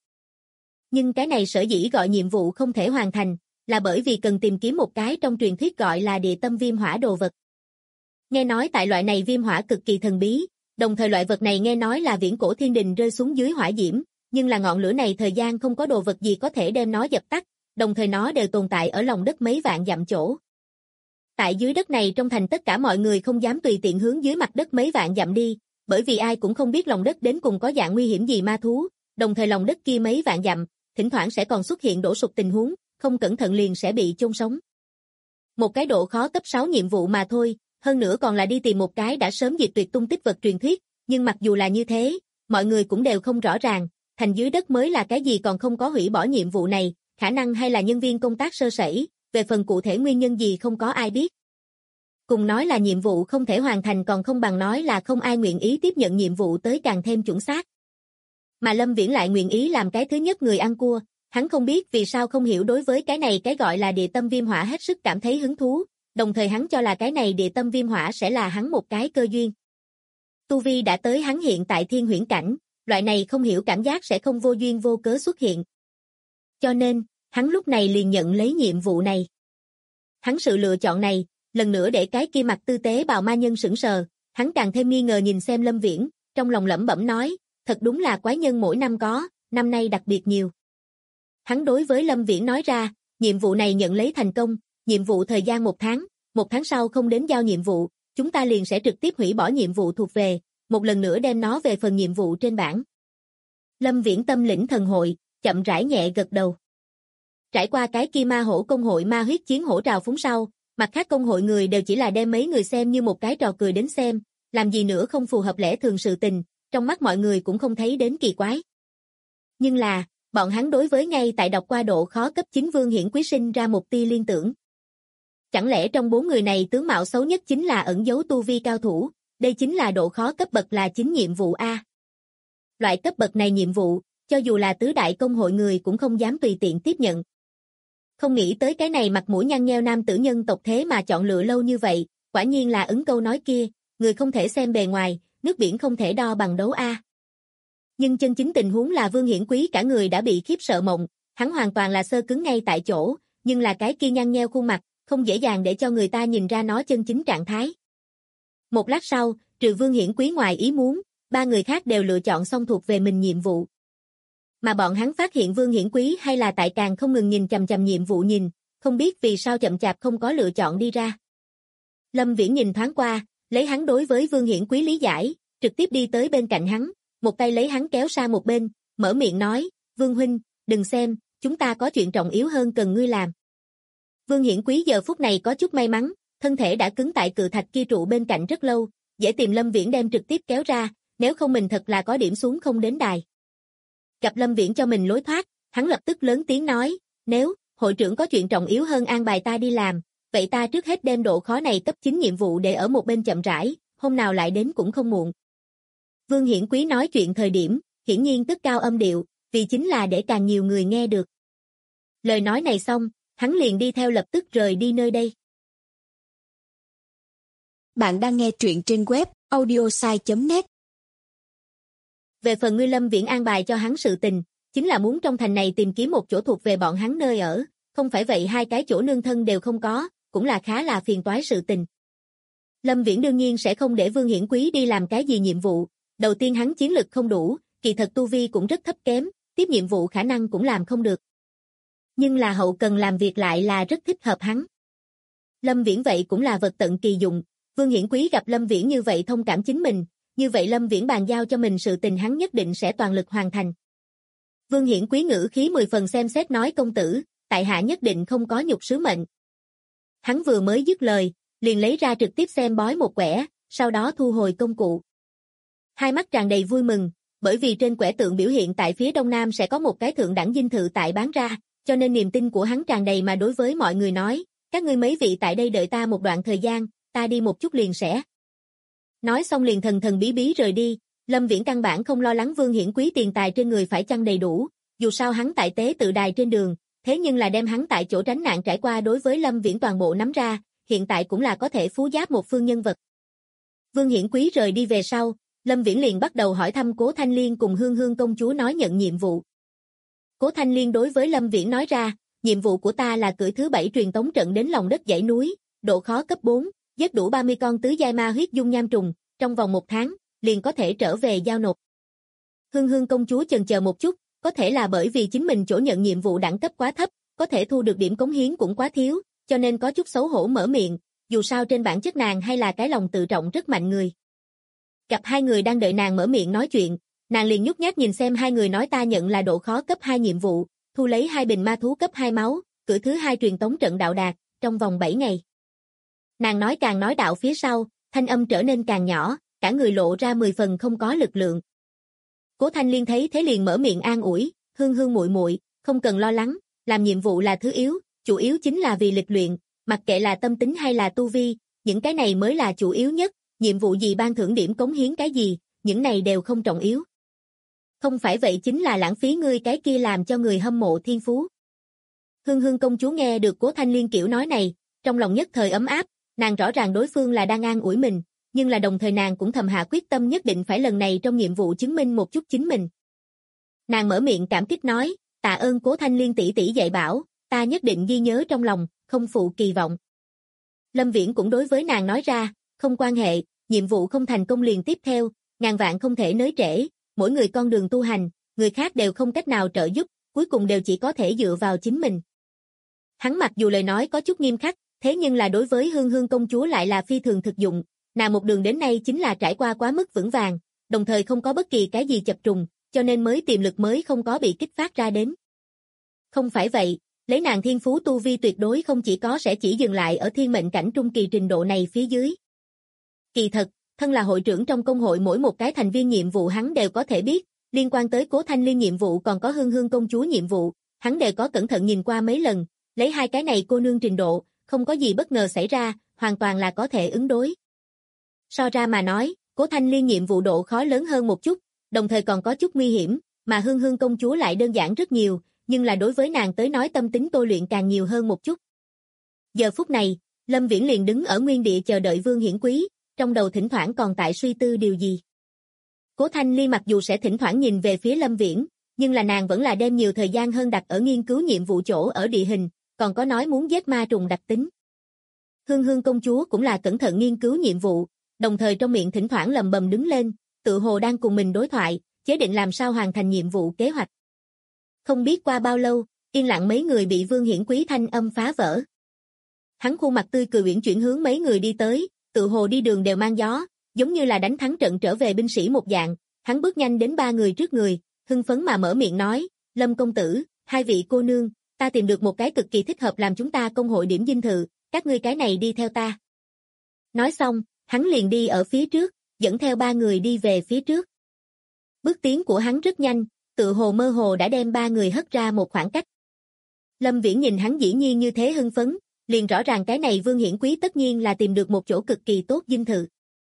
Nhưng cái này sở dĩ gọi nhiệm vụ không thể hoàn thành, là bởi vì cần tìm kiếm một cái trong truyền thuyết gọi là địa tâm viêm hỏa đồ vật. Nghe nói tại loại này viêm hỏa cực kỳ thần bí, đồng thời loại vật này nghe nói là viễn cổ thiên đình rơi xuống dưới hỏa diễm, nhưng là ngọn lửa này thời gian không có đồ vật gì có thể đem nó dập tắt, đồng thời nó đều tồn tại ở lòng đất mấy vạn dặm chỗ. Tại dưới đất này trong thành tất cả mọi người không dám tùy tiện hướng dưới mặt đất mấy vạn dặm đi, bởi vì ai cũng không biết lòng đất đến cùng có dạng nguy hiểm gì ma thú, đồng thời lòng đất kia mấy vạn dặm, thỉnh thoảng sẽ còn xuất hiện đổ sụp tình huống, không cẩn thận liền sẽ bị chôn sống. Một cái độ khó cấp 6 nhiệm vụ mà thôi, hơn nữa còn là đi tìm một cái đã sớm diệt tuyệt tung tích vật truyền thuyết, nhưng mặc dù là như thế, mọi người cũng đều không rõ ràng, thành dưới đất mới là cái gì còn không có hủy bỏ nhiệm vụ này, khả năng hay là nhân viên công tác sơ sẩy, về phần cụ thể nguyên nhân gì không có ai biết. Cùng nói là nhiệm vụ không thể hoàn thành còn không bằng nói là không ai nguyện ý tiếp nhận nhiệm vụ tới càng thêm chuẩn xác. Mà Lâm Viễn lại nguyện ý làm cái thứ nhất người ăn cua, hắn không biết vì sao không hiểu đối với cái này cái gọi là địa tâm viêm hỏa hết sức cảm thấy hứng thú, đồng thời hắn cho là cái này địa tâm viêm hỏa sẽ là hắn một cái cơ duyên. Tu vi đã tới hắn hiện tại thiên huyễn cảnh, loại này không hiểu cảm giác sẽ không vô duyên vô cớ xuất hiện. Cho nên, hắn lúc này liền nhận lấy nhiệm vụ này. Hắn sự lựa chọn này, lần nữa để cái kia mặt tư tế bào ma nhân sững sờ, hắn càng thêm nghi ngờ nhìn xem Lâm Viễn, trong lòng lẩm bẩm nói, thật đúng là quái nhân mỗi năm có, năm nay đặc biệt nhiều. Hắn đối với Lâm Viễn nói ra, nhiệm vụ này nhận lấy thành công, nhiệm vụ thời gian 1 tháng sau không đến giao nhiệm vụ, chúng ta liền sẽ trực tiếp hủy bỏ nhiệm vụ thuộc về, một lần nữa đem nó về phần nhiệm vụ trên bảng. Lâm Viễn tâm lĩnh thần hội, chậm rãi nhẹ gật đầu. Trải qua cái kia ma hổ công hội ma huyết chiến hổ trào phúng sau, mặt khác công hội người đều chỉ là đem mấy người xem như một cái trò cười đến xem, làm gì nữa không phù hợp lẽ thường sự tình, trong mắt mọi người cũng không thấy đến kỳ quái. Nhưng là, bọn hắn đối với ngay tại đọc qua độ khó cấp 9 Vương Hiển Quý sinh ra một tia liên tưởng. Chẳng lẽ trong 4 người này tướng mạo xấu nhất chính là ẩn giấu tu vi cao thủ, đây chính là độ khó cấp bậc là 9 nhiệm vụ A. Loại cấp bậc này nhiệm vụ, cho dù là tứ đại công hội người cũng không dám tùy tiện tiếp nhận. Không nghĩ tới cái này mặt mũi nhăn nheo nam tử nhân tộc thế mà chọn lựa lâu như vậy, quả nhiên là ứng câu nói kia, người không thể xem bề ngoài, nước biển không thể đo bằng đấu A. Nhưng chân chính tình huống là Vương Hiển Quý cả người đã bị khiếp sợ mộng, hắn hoàn toàn là sơ cứng ngay tại chỗ, nhưng là cái kia nhăn nheo khuôn mặt, không dễ dàng để cho người ta nhìn ra nó chân chính trạng thái. Một lát sau, trừ Vương Hiển Quý ngoài ý muốn, 3 người khác đều lựa chọn xong thuộc về mình nhiệm vụ. Mà bọn hắn phát hiện Vương Hiển Quý hay là tại càng không ngừng nhìn chằm chằm nhiệm vụ nhìn, không biết vì sao chậm chạp không có lựa chọn đi ra. Lâm Viễn nhìn thoáng qua, lấy hắn đối với Vương Hiển Quý lý giải, trực tiếp đi tới bên cạnh hắn, một tay lấy hắn kéo sang một bên, mở miệng nói, Vương huynh, đừng xem, chúng ta có chuyện trọng yếu hơn cần ngươi làm. Vương Hiển Quý giờ phút này có chút may mắn, thân thể đã cứng tại cự thạch kia trụ bên cạnh rất lâu, dễ tìm Lâm Viễn đem trực tiếp kéo ra, nếu không mình thật là có điểm xuống không đến đài. Gặp Lâm Viễn cho mình lối thoát, hắn lập tức lớn tiếng nói, nếu hội trưởng có chuyện trọng yếu hơn an bài ta đi làm, vậy ta trước hết đem độ khó này cấp 9 nhiệm vụ để ở một bên chậm rãi, hôm nào lại đến cũng không muộn. Vương Hiển Quý nói chuyện thời điểm, hiển nhiên cất cao âm điệu, vì chính là để càng nhiều người nghe được. Lời nói này xong, hắn liền đi theo lập tức rời đi nơi đây. Bạn đang nghe truyện trên web audiosai.net. Về phần ngươi Lâm Viễn an bài cho hắn sự tình, chính là muốn trong thành này tìm kiếm một chỗ thuộc về bọn hắn nơi ở, không phải vậy 2 cái chỗ nương thân đều không có, cũng là khá là phiền toái sự tình. Lâm Viễn đương nhiên sẽ không để Vương Hiển Quý đi làm cái gì nhiệm vụ, đầu tiên hắn chiến lực không đủ, kỳ thật tu vi cũng rất thấp kém, tiếp nhiệm vụ khả năng cũng làm không được. Nhưng là hậu cần làm việc lại là rất thích hợp hắn. Lâm Viễn vậy cũng là vật tận kỳ dụng, Vương Hiển Quý gặp Lâm Viễn như vậy thông cảm chính mình, như vậy Lâm Viễn bàn giao cho mình sự tình hắn nhất định sẽ toàn lực hoàn thành. Vương Hiển Quý ngữ khí 10 phần xem xét nói công tử, tại hạ nhất định không có nhục sứ mệnh. Hắn vừa mới dứt lời, liền lấy ra trực tiếp xem bói một quẻ, sau đó thu hồi công cụ. Hai mắt tràn đầy vui mừng, bởi vì trên quẻ tượng biểu hiện tại phía đông nam sẽ có một cái thượng đẳng dinh thự tại bán ra, cho nên niềm tin của hắn tràn đầy mà đối với mọi người nói, các ngươi mấy vị tại đây đợi ta một đoạn thời gian, ta đi một chút liền sẽ. Nói xong liền thần thần bí bí rời đi, Lâm Viễn căn bản không lo lắng Vương Hiển Quý tiền tài trên người phải chăng đầy đủ, dù sao hắn tại tế tự đài trên đường, thế nhưng là đem hắn tại chỗ tránh nạn trải qua đối với Lâm Viễn toàn bộ nắm ra, hiện tại cũng là có thể phú giáp một phương nhân vật. Vương Hiển Quý rời đi về sau, Lâm Viễn liền bắt đầu hỏi thăm Cố Thanh Liên cùng Hương Hương công chúa nói nhận nhiệm vụ. Cố Thanh Liên đối với Lâm Viễn nói ra, nhiệm vụ của ta là cưỡi thứ 7 truyền tống trận đến lòng đất dãy núi, độ khó cấp 4, giết đủ 30 con tứ giai ma huyết dung nham trùng, trong vòng 1 tháng, liền có thể trở về giao nộp. Hương Hương công chúa chần chờ một chút, có thể là bởi vì chính mình chỗ nhận nhiệm vụ đẳng cấp quá thấp, có thể thu được điểm cống hiến cũng quá thiếu, cho nên có chút xấu hổ mở miệng, dù sao trên bản chất nàng hay là cái lòng tự trọng rất mạnh người. Gặp hai người đang đợi nàng mở miệng nói chuyện, Nàng liền nhút nhát nhìn xem hai người nói ta nhận là độ khó cấp 2 nhiệm vụ, thu lấy 2 bình ma thú cấp 2 máu, cửa thứ 2 truyền tống trận đạo đạt, trong vòng 7 ngày. Nàng nói càng nói đạo phía sau, thanh âm trở nên càng nhỏ, cả người lộ ra 10 phần không có lực lượng. Cố Thanh Liên thấy thế liền mở miệng an ủi, Hương Hương muội muội, không cần lo lắng, làm nhiệm vụ là thứ yếu, chủ yếu chính là vì lịch luyện, mặc kệ là tâm tính hay là tu vi, những cái này mới là chủ yếu nhất, nhiệm vụ gì ban thưởng điểm cống hiến cái gì, những này đều không trọng yếu. Không phải vậy chính là lãng phí ngươi cái kia làm cho người hâm mộ thiên phú. Hương Hương công chúa nghe được Cố Thanh Liên kiểu nói này, trong lòng nhất thời ấm áp, nàng rõ ràng đối phương là đang an ủi mình, nhưng là đồng thời nàng cũng thầm hạ quyết tâm nhất định phải lần này trong nhiệm vụ chứng minh một chút chính mình. Nàng mở miệng cảm kích nói, tạ ơn Cố Thanh Liên tỷ tỷ dạy bảo, ta nhất định ghi nhớ trong lòng, không phụ kỳ vọng. Lâm Viễn cũng đối với nàng nói ra, không quan hệ, nhiệm vụ không thành công liền tiếp theo, ngàn vạn không thể nới trễ, mỗi người con đường tu hành, người khác đều không cách nào trợ giúp, cuối cùng đều chỉ có thể dựa vào chính mình. Hắn mặc dù lời nói có chút nghiêm khắc, thế nhưng là đối với Hương Hương công chúa lại là phi thường thực dụng, nàng một đường đến nay chính là trải qua quá mức vững vàng, đồng thời không có bất kỳ cái gì chập trùng, cho nên mới tiềm lực mới không có bị kích phát ra đến. Không phải vậy, lấy nàng thiên phú tu vi tuyệt đối không chỉ có sẽ chỉ dừng lại ở thiên mệnh cảnh trung kỳ trình độ này phía dưới. Kỳ thật, thân là hội trưởng trong công hội mỗi một cái thành viên nhiệm vụ hắn đều có thể biết, liên quan tới Cố Thanh Liên nhiệm vụ còn có Hương Hương công chúa nhiệm vụ, hắn đều có cẩn thận nhìn qua mấy lần, lấy hai cái này cô nương trình độ, không có gì bất ngờ xảy ra, hoàn toàn là có thể ứng đối. So ra mà nói, Cố Thanh Liên nhiệm vụ độ khó lớn hơn một chút, đồng thời còn có chút nguy hiểm, mà Hương Hương công chúa lại đơn giản rất nhiều, nhưng là đối với nàng tới nói tâm tính tôi luyện càng nhiều hơn một chút. Giờ phút này, Lâm Viễn liền đứng ở nguyên địa chờ đợi Vương Hiển Quý, trong đầu thỉnh thoảng còn tại suy tư điều gì. Cố Thanh Ly mặc dù sẽ thỉnh thoảng nhìn về phía Lâm Viễn, nhưng là nàng vẫn là đem nhiều thời gian hơn đặt ở nghiên cứu nhiệm vụ chỗ ở địa hình, còn có nói muốn giết ma trùng đặc tính. Hương Hương công chúa cũng là cẩn thận nghiên cứu nhiệm vụ, đồng thời trong miệng thỉnh thoảng lầm bầm đứng lên, tự hồ đang cùng mình đối thoại, chế định làm sao hoàn thành nhiệm vụ kế hoạch. Không biết qua bao lâu, yên lặng mấy người bị Vương Hiển Quý thanh âm phá vỡ. Hắn khuôn mặt tươi cười uyển chuyển hướng mấy người đi tới, tự hồ đi đường đều mang gió, giống như là đánh thắng trận trở về binh sĩ một dạng, hắn bước nhanh đến ba người trước người, hưng phấn mà mở miệng nói, Lâm công tử, hai vị cô nương, ta tìm được một cái cực kỳ thích hợp làm chúng ta công hội điểm dinh thự, các ngươi cái này đi theo ta. Nói xong, hắn liền đi ở phía trước, dẫn theo ba người đi về phía trước. Bước tiến của hắn rất nhanh, tự hồ mơ hồ đã đem ba người hất ra một khoảng cách. Lâm Viễn nhìn hắn dĩ nhiên như thế hưng phấn, liền rõ ràng cái này Vương Hiển Quý tất nhiên là tìm được một chỗ cực kỳ tốt dinh thự.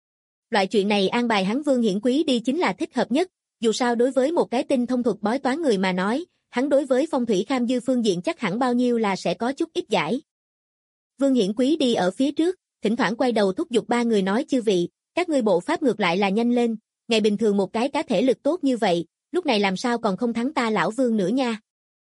Loại chuyện này an bài hắn Vương Hiển Quý đi chính là thích hợp nhất, dù sao đối với một cái tinh thông thuật bói toán người mà nói, hắn đối với phong thủy kham dư phương diện chắc hẳn bao nhiêu là sẽ có chút ít giải. Vương Hiển Quý đi ở phía trước, thỉnh thoảng quay đầu thúc giục ba người nói chư vị, các ngươi bộ pháp ngược lại là nhanh lên, ngày bình thường một cái cá thể lực tốt như vậy, lúc này làm sao còn không thắng ta lão Vương nữa nha.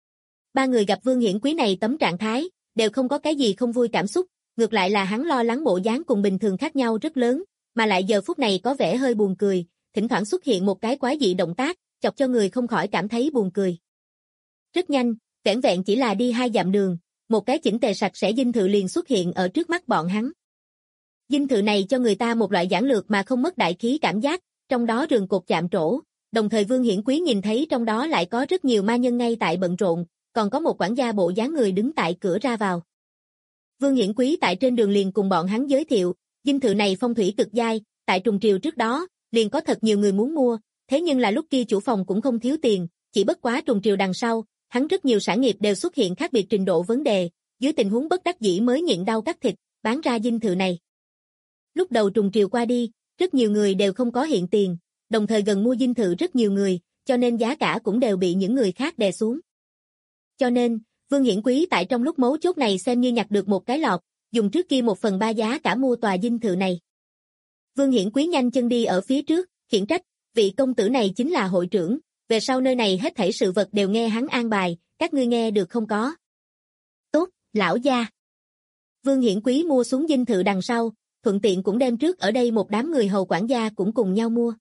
Ba người gặp Vương Hiển Quý này tấm trạng thái, đều không có cái gì không vui cảm xúc, ngược lại là hắn lo lắng bộ dáng cùng bình thường khác nhau rất lớn, mà lại giờ phút này có vẻ hơi buồn cười, thỉnh thoảng xuất hiện một cái quái dị động tác, chọc cho người không khỏi cảm thấy buồn cười. Rất nhanh, vẻn vẹn chỉ là đi 2 dặm đường, một cái chỉnh tề sạch sẽ dinh thự liền xuất hiện ở trước mắt bọn hắn. Dinh thự này cho người ta một loại giản lược mà không mất đại khí cảm giác, trong đó rường cột chạm trổ, đồng thời Vương Hiển Quý nhìn thấy trong đó lại có rất nhiều ma nhân ngay tại bận rộn, còn có một quản gia bộ dáng người đứng tại cửa ra vào. Vương Hiển Quý tại trên đường liền cùng bọn hắn giới thiệu, dinh thự này phong thủy cực giai, tại trùng triều trước đó, liền có thật nhiều người muốn mua, thế nhưng là lúc kia chủ phòng cũng không thiếu tiền, chỉ bất quá trùng triều đằng sau, hắn rất nhiều sản nghiệp đều xuất hiện khác biệt trình độ vấn đề, dưới tình huống bất đắc dĩ mới nhịn đau cắt thịt, bán ra dinh thự này. Lúc đầu trùng triều qua đi, rất nhiều người đều không có hiện tiền, đồng thời gần mua dinh thự rất nhiều người, cho nên giá cả cũng đều bị những người khác đè xuống. Cho nên, Vương Hiển Quý tại trong lúc mấu chốt này xem như nhặt được một cái lọt, dùng trước kia 1/3 giá cả mua tòa dinh thự này. Vương Hiển Quý nhanh chân đi ở phía trước, khiển trách, vị công tử này chính là hội trưởng, về sau nơi này hết thảy sự vật đều nghe hắn an bài, các ngươi nghe được không có? Tốt, lão gia. Vương Hiển Quý mua xuống dinh thự đằng sau, thuận tiện cũng đem trước ở đây một đám người hầu quản gia cũng cùng nhau mua.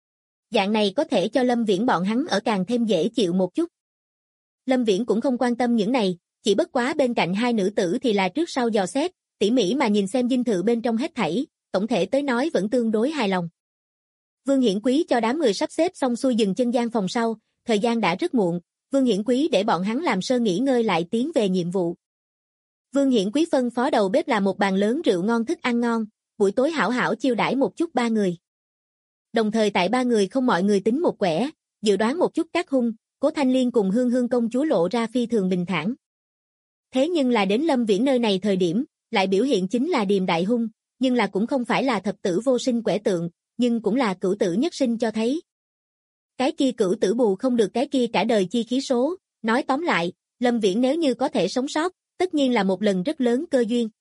Dạng này có thể cho Lâm Viễn bọn hắn ở càng thêm dễ chịu một chút. Lâm Viễn cũng không quan tâm những này, chỉ bất quá bên cạnh hai nữ tử thì là trước sau dò xét, tỉ mỉ mà nhìn xem dinh thự bên trong hết thảy, tổng thể tới nói vẫn tương đối hài lòng. Vương Hiển Quý cho đám người sắp xếp xong xuôi dừng chân gian phòng sau, thời gian đã rất muộn, Vương Hiển Quý để bọn hắn làm sơ nghỉ ngơi lại tiến về nhiệm vụ. Vương Hiển Quý phân phó đầu bếp làm một bàn lớn rượu ngon thức ăn ngon, buổi tối hảo hảo chiêu đãi một chút ba người. Đồng thời tại ba người không mọi người tính một quẻ, dự đoán một chút các hung, Cố Thanh Liên cùng Hương Hương công chúa lộ ra phi thường bình thản. Thế nhưng là đến Lâm Viễn nơi này thời điểm, lại biểu hiện chính là điềm đại hung, nhưng là cũng không phải là thập tử vô sinh quẻ tượng, nhưng cũng là cửu tử nhất sinh cho thấy. Cái kia cửu tử bù không được cái kia cả đời chi khí số, nói tóm lại, Lâm Viễn nếu như có thể sống sót, tất nhiên là một lần rất lớn cơ duyên.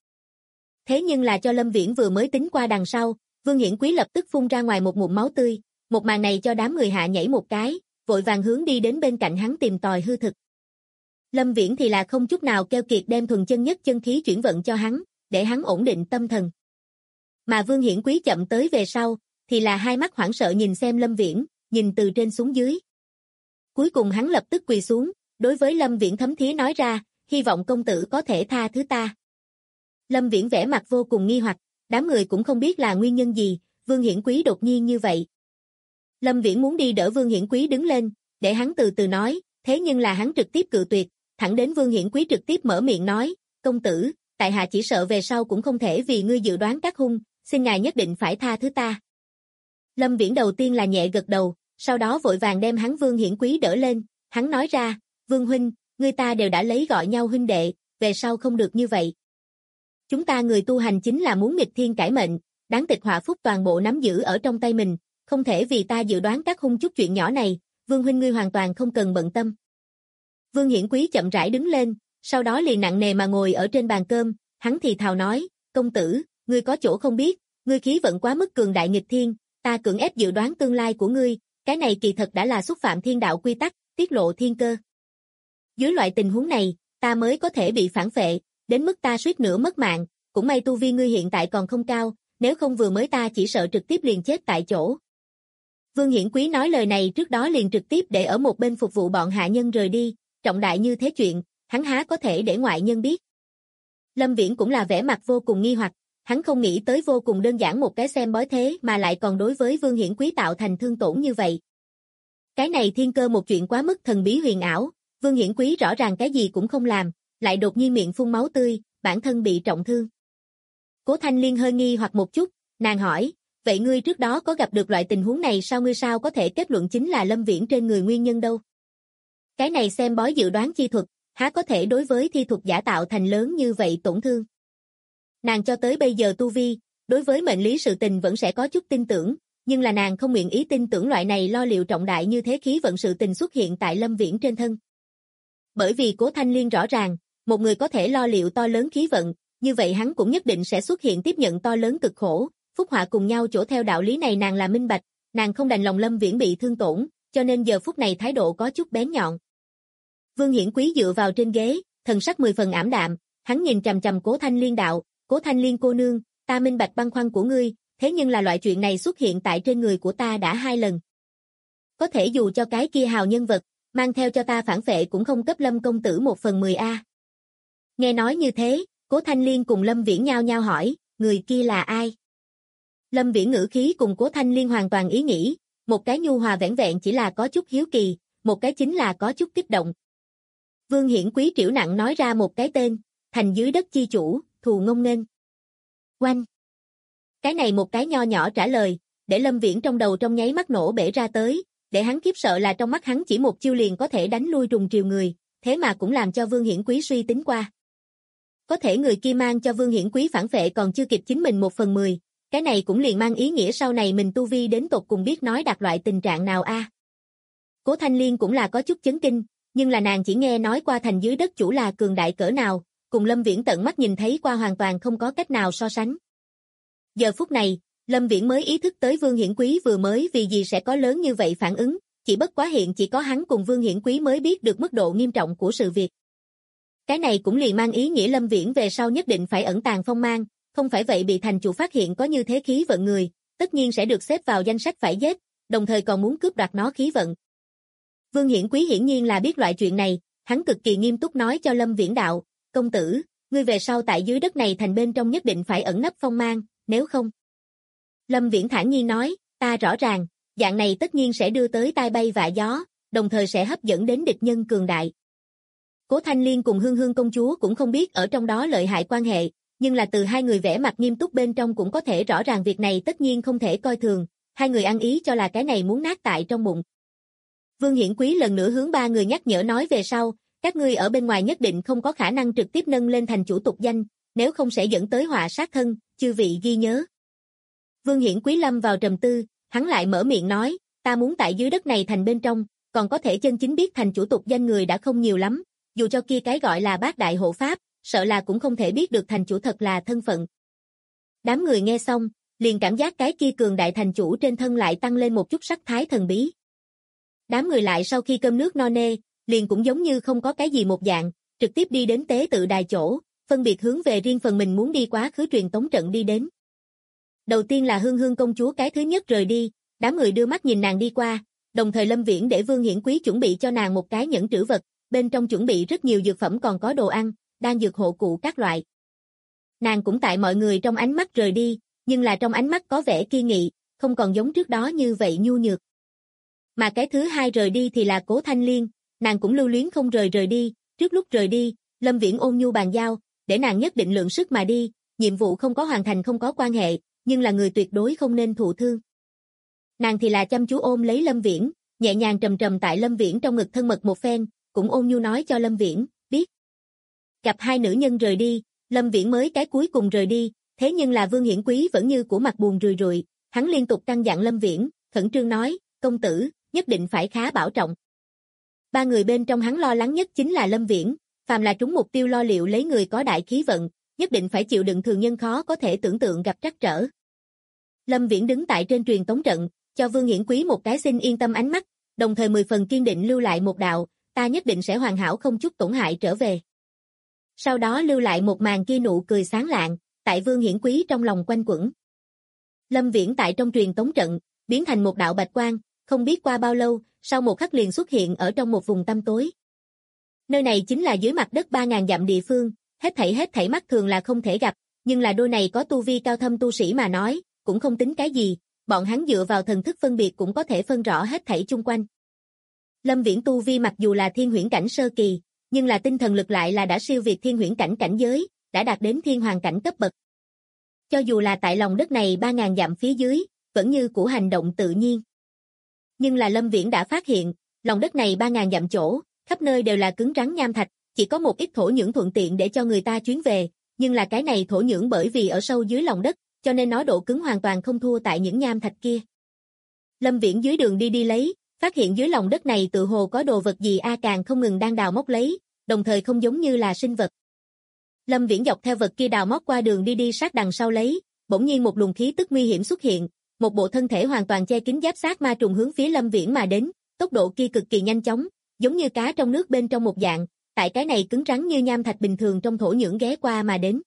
Thế nhưng là cho Lâm Viễn vừa mới tính qua đằng sau, Vương Hiển Quý lập tức phun ra ngoài một ngụm máu tươi, một màn này cho đám người hạ nhảy một cái, vội vàng hướng đi đến bên cạnh hắn tìm tòi hư thực. Lâm Viễn thì là không chút nào keo kiệt đem thuần chân nhất chân khí chuyển vận cho hắn, để hắn ổn định tâm thần. Mà Vương Hiển Quý chậm tới về sau, thì là hai mắt hoảng sợ nhìn xem Lâm Viễn, nhìn từ trên xuống dưới. Cuối cùng hắn lập tức quỳ xuống, đối với Lâm Viễn thấm thía nói ra, hy vọng công tử có thể tha thứ ta. Lâm Viễn vẻ mặt vô cùng nghi hoặc, đám người cũng không biết là nguyên nhân gì, Vương Hiển Quý đột nhiên như vậy. Lâm Viễn muốn đi đỡ Vương Hiển Quý đứng lên, để hắn từ từ nói, thế nhưng là hắn trực tiếp cự tuyệt, thẳng đến Vương Hiển Quý trực tiếp mở miệng nói, công tử, tại hạ chỉ sợ về sau cũng không thể vì ngươi dự đoán các hung, xin ngài nhất định phải tha thứ ta. Lâm Viễn đầu tiên là nhẹ gật đầu, sau đó vội vàng đem hắn Vương Hiển Quý đỡ lên, hắn nói ra, Vương huynh, ngươi ta đều đã lấy gọi nhau huynh đệ, về sau không được như vậy. Chúng ta người tu hành chính là muốn nghịch thiên cải mệnh, đáng tịch họa phúc toàn bộ nắm giữ ở trong tay mình, không thể vì ta dự đoán các hung chút chuyện nhỏ này, Vương huynh ngươi hoàn toàn không cần bận tâm. Vương Hiển Quý chậm rãi đứng lên, sau đó liền nặng nề mà ngồi ở trên bàn cơm, hắn thì thào nói, công tử, ngươi có chỗ không biết, ngươi khí vận quá mức cường đại nghịch thiên, ta cưỡng ép dự đoán tương lai của ngươi, cái này kỳ thật đã là xúc phạm thiên đạo quy tắc, tiết lộ thiên cơ. Dưới loại tình huống này, ta mới có thể bị phản phệ, đến mức ta suýt nữa mất mạng, cũng may tu vi ngươi hiện tại còn không cao, nếu không vừa mới ta chỉ sợ trực tiếp liền chết tại chỗ. Vương Hiển Quý nói lời này trước đó liền trực tiếp để ở một bên phục vụ bọn hạ nhân rời đi, trọng đại như thế chuyện, hắn há có thể để ngoại nhân biết. Lâm Viễn cũng là vẻ mặt vô cùng nghi hoặc, hắn không nghĩ tới vô cùng đơn giản một cái xem bói thế mà lại còn đối với Vương Hiển Quý tạo thành thương tổn như vậy. Cái này thiên cơ một chuyện quá mức thần bí huyền ảo, Vương Hiển Quý rõ ràng cái gì cũng không làm, lại đột nhiên miệng phun máu tươi, bản thân bị trọng thương. Cố Thanh Liên hơi nghi hoặc một chút, nàng hỏi, vậy ngươi trước đó có gặp được loại tình huống này sao ngươi sao có thể kết luận chính là Lâm Viễn trên người nguyên nhân đâu? Cái này xem bói dự đoán chi thuật, há có thể đối với thi thuật giả tạo thành lớn như vậy tổn thương. Nàng cho tới bây giờ tu vi, đối với mệnh lý sự tình vẫn sẽ có chút tin tưởng, nhưng là nàng không nguyện ý tin tưởng loại này lo liệu trọng đại như thế khí vận sự tình xuất hiện tại Lâm Viễn trên thân. Bởi vì Cố Thanh Liên rõ ràng, một người có thể lo liệu to lớn khí vận, như vậy hắn cũng nhất định sẽ xuất hiện tiếp nhận to lớn cực khổ, phúc họa cùng nhau chỗ theo đạo lý này nàng là minh bạch, nàng không đành lòng Lâm Viễn bị thương tổn, cho nên giờ phút này thái độ có chút bén nhọn. Vương Hiển Quý dựa vào trên ghế, thần sắc 10 phần ảm đạm, hắn nhìn chằm chằm Cố Thanh Liên đạo, Cố Thanh Liên cô nương, ta minh bạch băn khoăn của ngươi, thế nhưng là loại chuyện này xuất hiện tại trên người của ta đã 2 lần. Có thể dù cho cái kia hào nhân vật, mang theo cho ta phản phệ cũng không cấp Lâm công tử 1/10 a. Nghe nói như thế, Cố Thanh Liên cùng Lâm Viễn nhao nhao hỏi, người kia là ai? Lâm Viễn ngữ khí cùng Cố Thanh Liên hoàn toàn ý nghĩ, một cái nhu hòa vẻn vẹn chỉ là có chút hiếu kỳ, một cái chính là có chút kích động. Vương Hiển Quý trĩu nặng nói ra một cái tên, Thành dưới đất chi chủ, Thù Ngông Nghênh. Oanh! Cái này một cái nho nhỏ trả lời, để Lâm Viễn trong đầu trong nháy mắt nổ bể ra tới, để hắn khiếp sợ là trong mắt hắn chỉ một chiêu liền có thể đánh lui trùng triều người, thế mà cũng làm cho Vương Hiển Quý suy tính qua. Có thể người kia mang cho Vương Hiển Quý phản phệ còn chưa kịp chính mình 1/10, cái này cũng liền mang ý nghĩa sau này mình tu vi đến tột cùng biết nói đạt loại tình trạng nào a. Cố Thanh Liên cũng là có chút chấn kinh, nhưng là nàng chỉ nghe nói qua Thành dưới đất chủ là cường đại cỡ nào, cùng Lâm Viễn tận mắt nhìn thấy qua hoàn toàn không có cách nào so sánh. Giờ phút này, Lâm Viễn mới ý thức tới Vương Hiển Quý vừa mới vì gì sẽ có lớn như vậy phản ứng, chỉ bất quá hiện chỉ có hắn cùng Vương Hiển Quý mới biết được mức độ nghiêm trọng của sự việc. Cái này cũng liền mang ý nghĩa Lâm Viễn về sau nhất định phải ẩn tàng phong mang, không phải vậy bị thành chủ phát hiện có như thế khí vận người, tất nhiên sẽ được xếp vào danh sách phải giết, đồng thời còn muốn cướp đoạt nó khí vận. Vương Hiển Quý hiển nhiên là biết loại chuyện này, hắn cực kỳ nghiêm túc nói cho Lâm Viễn đạo, công tử, ngươi về sau tại dưới đất này thành bên trong nhất định phải ẩn nấp phong mang, nếu không. Lâm Viễn thản nhiên nói, ta rõ ràng, dạng này tất nhiên sẽ đưa tới tai bay vạ gió, đồng thời sẽ hấp dẫn đến địch nhân cường đại. Cố Thanh Liên cùng Hương Hương công chúa cũng không biết ở trong đó lợi hại quan hệ, nhưng là từ hai người vẻ mặt nghiêm túc bên trong cũng có thể rõ ràng việc này tất nhiên không thể coi thường, hai người ăn ý cho là cái này muốn nát tại trong bụng. Vương Hiển Quý lần nữa hướng ba người nhắc nhở nói về sau, các ngươi ở bên ngoài nhất định không có khả năng trực tiếp nâng lên thành chủ tục danh, nếu không sẽ dẫn tới họa sát thân, chư vị ghi nhớ. Vương Hiển Quý lâm vào trầm tư, hắn lại mở miệng nói, ta muốn tại dưới đất này thành bên trong, còn có thể chân chính biết thành chủ tục danh người đã không nhiều lắm, dù cho kia cái gọi là bát đại hộ pháp, sợ là cũng không thể biết được thành chủ thật là thân phận. Đám người nghe xong, liền cảm giác cái kia cường đại thành chủ trên thân lại tăng lên một chút sắc thái thần bí. Đám người lại sau khi cơm nước no nê, liền cũng giống như không có cái gì một dạng, trực tiếp đi đến tế tự đài chỗ, phân biệt hướng về riêng phần mình muốn đi quá khứ truyền tống trận đi đến. Đầu tiên là Hương Hương công chúa cái thứ nhất rời đi, đám người đưa mắt nhìn nàng đi qua, đồng thời Lâm Viễn để Vương Hiển Quý chuẩn bị cho nàng một cái nhẫn trữ vật, bên trong chuẩn bị rất nhiều dược phẩm còn có đồ ăn, đan dược hộ cụ các loại. Nàng cũng tại mọi người trong ánh mắt rời đi, nhưng là trong ánh mắt có vẻ kiên nghị, không còn giống trước đó như vậy nhu nhược. Mà cái thứ hai rời đi thì là Cố Thanh Liên, nàng cũng lưu luyến không rời đi, trước lúc rời đi, Lâm Viễn ôn nhu bàn giao, để nàng nhất định lượng sức mà đi, nhiệm vụ không có hoàn thành không có quan hệ, nhưng là người tuyệt đối không nên thụ thương. Nàng thì là chăm chú ôm lấy Lâm Viễn, nhẹ nhàng trầm trầm tại Lâm Viễn trong ngực thân mật một phen, cũng ôn nhu nói cho Lâm Viễn, biết. Gặp hai nữ nhân rời đi, Lâm Viễn mới cái cuối cùng rời đi, thế nhưng là Vương Hiển Quý vẫn như của mặt buồn rười rượi, hắn liên tục căn dặn Lâm Viễn, khẩn trương nói, công tử, nhất định phải khá bảo trọng. Ba người bên trong hắn lo lắng nhất chính là Lâm Viễn, phàm là trúng mục tiêu lo liệu lấy người có đại khí vận, nhất định phải chịu đựng thường nhân khó có thể tưởng tượng gặp trắc trở. Lâm Viễn đứng tại trên truyền tống trận, cho Vương Hiển Quý một cái xin yên tâm ánh mắt, đồng thời 10 phần kiên định lưu lại một đạo, ta nhất định sẽ hoàn hảo không chút tổn hại trở về. Sau đó lưu lại một màn kia nụ cười sáng lạng, tại Vương Hiển Quý trong lòng quanh quẩn. Lâm Viễn tại trong truyền tống trận, biến thành một đạo bạch quang, không biết qua bao lâu, sau một khắc liền xuất hiện ở trong một vùng tăm tối. Nơi này chính là dưới mặt đất 3.000 dặm địa phương, hết thảy mắt thường là không thể gặp, nhưng là đôi này có tu vi cao thâm tu sĩ mà nói, cũng không tính cái gì, bọn hắn dựa vào thần thức phân biệt cũng có thể phân rõ hết thảy chung quanh. Lâm Viễn tu vi mặc dù là thiên huyễn cảnh sơ kỳ, nhưng là tinh thần lực lại là đã siêu việt thiên huyễn cảnh cảnh giới, đã đạt đến thiên hoàng cảnh cấp bậc. Cho dù là tại lòng đất này 3.000 dặm phía dưới, vẫn như cũ hành động tự nhiên. Nhưng là Lâm Viễn đã phát hiện, lòng đất này 3.000 dặm chỗ, khắp nơi đều là cứng rắn nham thạch, chỉ có một ít thổ nhưỡng thuận tiện để cho người ta chuyến về, nhưng là cái này thổ nhưỡng bởi vì ở sâu dưới lòng đất, cho nên nó độ cứng hoàn toàn không thua tại những nham thạch kia. Lâm Viễn dưới đường đi lấy, phát hiện dưới lòng đất này tự hồ có đồ vật gì càng không ngừng đang đào móc lấy, đồng thời không giống như là sinh vật. Lâm Viễn dọc theo vật kia đào móc qua đường đi sát đằng sau lấy, bỗng nhiên một luồng khí tức nguy hiểm xuất hiện, một bộ thân thể hoàn toàn che kín giáp sát ma trùng hướng phía Lâm Viễn mà đến, tốc độ kia cực kỳ nhanh chóng, giống như cá trong nước bên trong một dạng, tại cái này cứng rắn như nham thạch bình thường trong thổ nhưỡng ghé qua mà đến.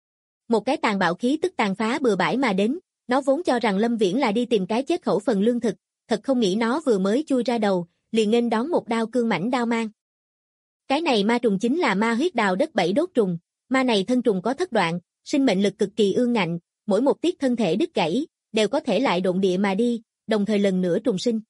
Một cái tàn bạo khí tức tàn phá bừa bãi mà đến, nó vốn cho rằng Lâm Viễn là đi tìm cái chết khẩu phần lương thực, thật không nghĩ nó vừa mới chui ra đầu, liền nghênh đón một đao cương mãnh đao mang. Cái này ma trùng chính là ma huyết đào đất 7 đốt trùng, ma này thân trùng có thất đoạn, sinh mệnh lực cực kỳ ương ngạnh, mỗi một tiết thân thể đứt gãy, đều có thể lại độn địa mà đi, đồng thời lần nữa trùng sinh.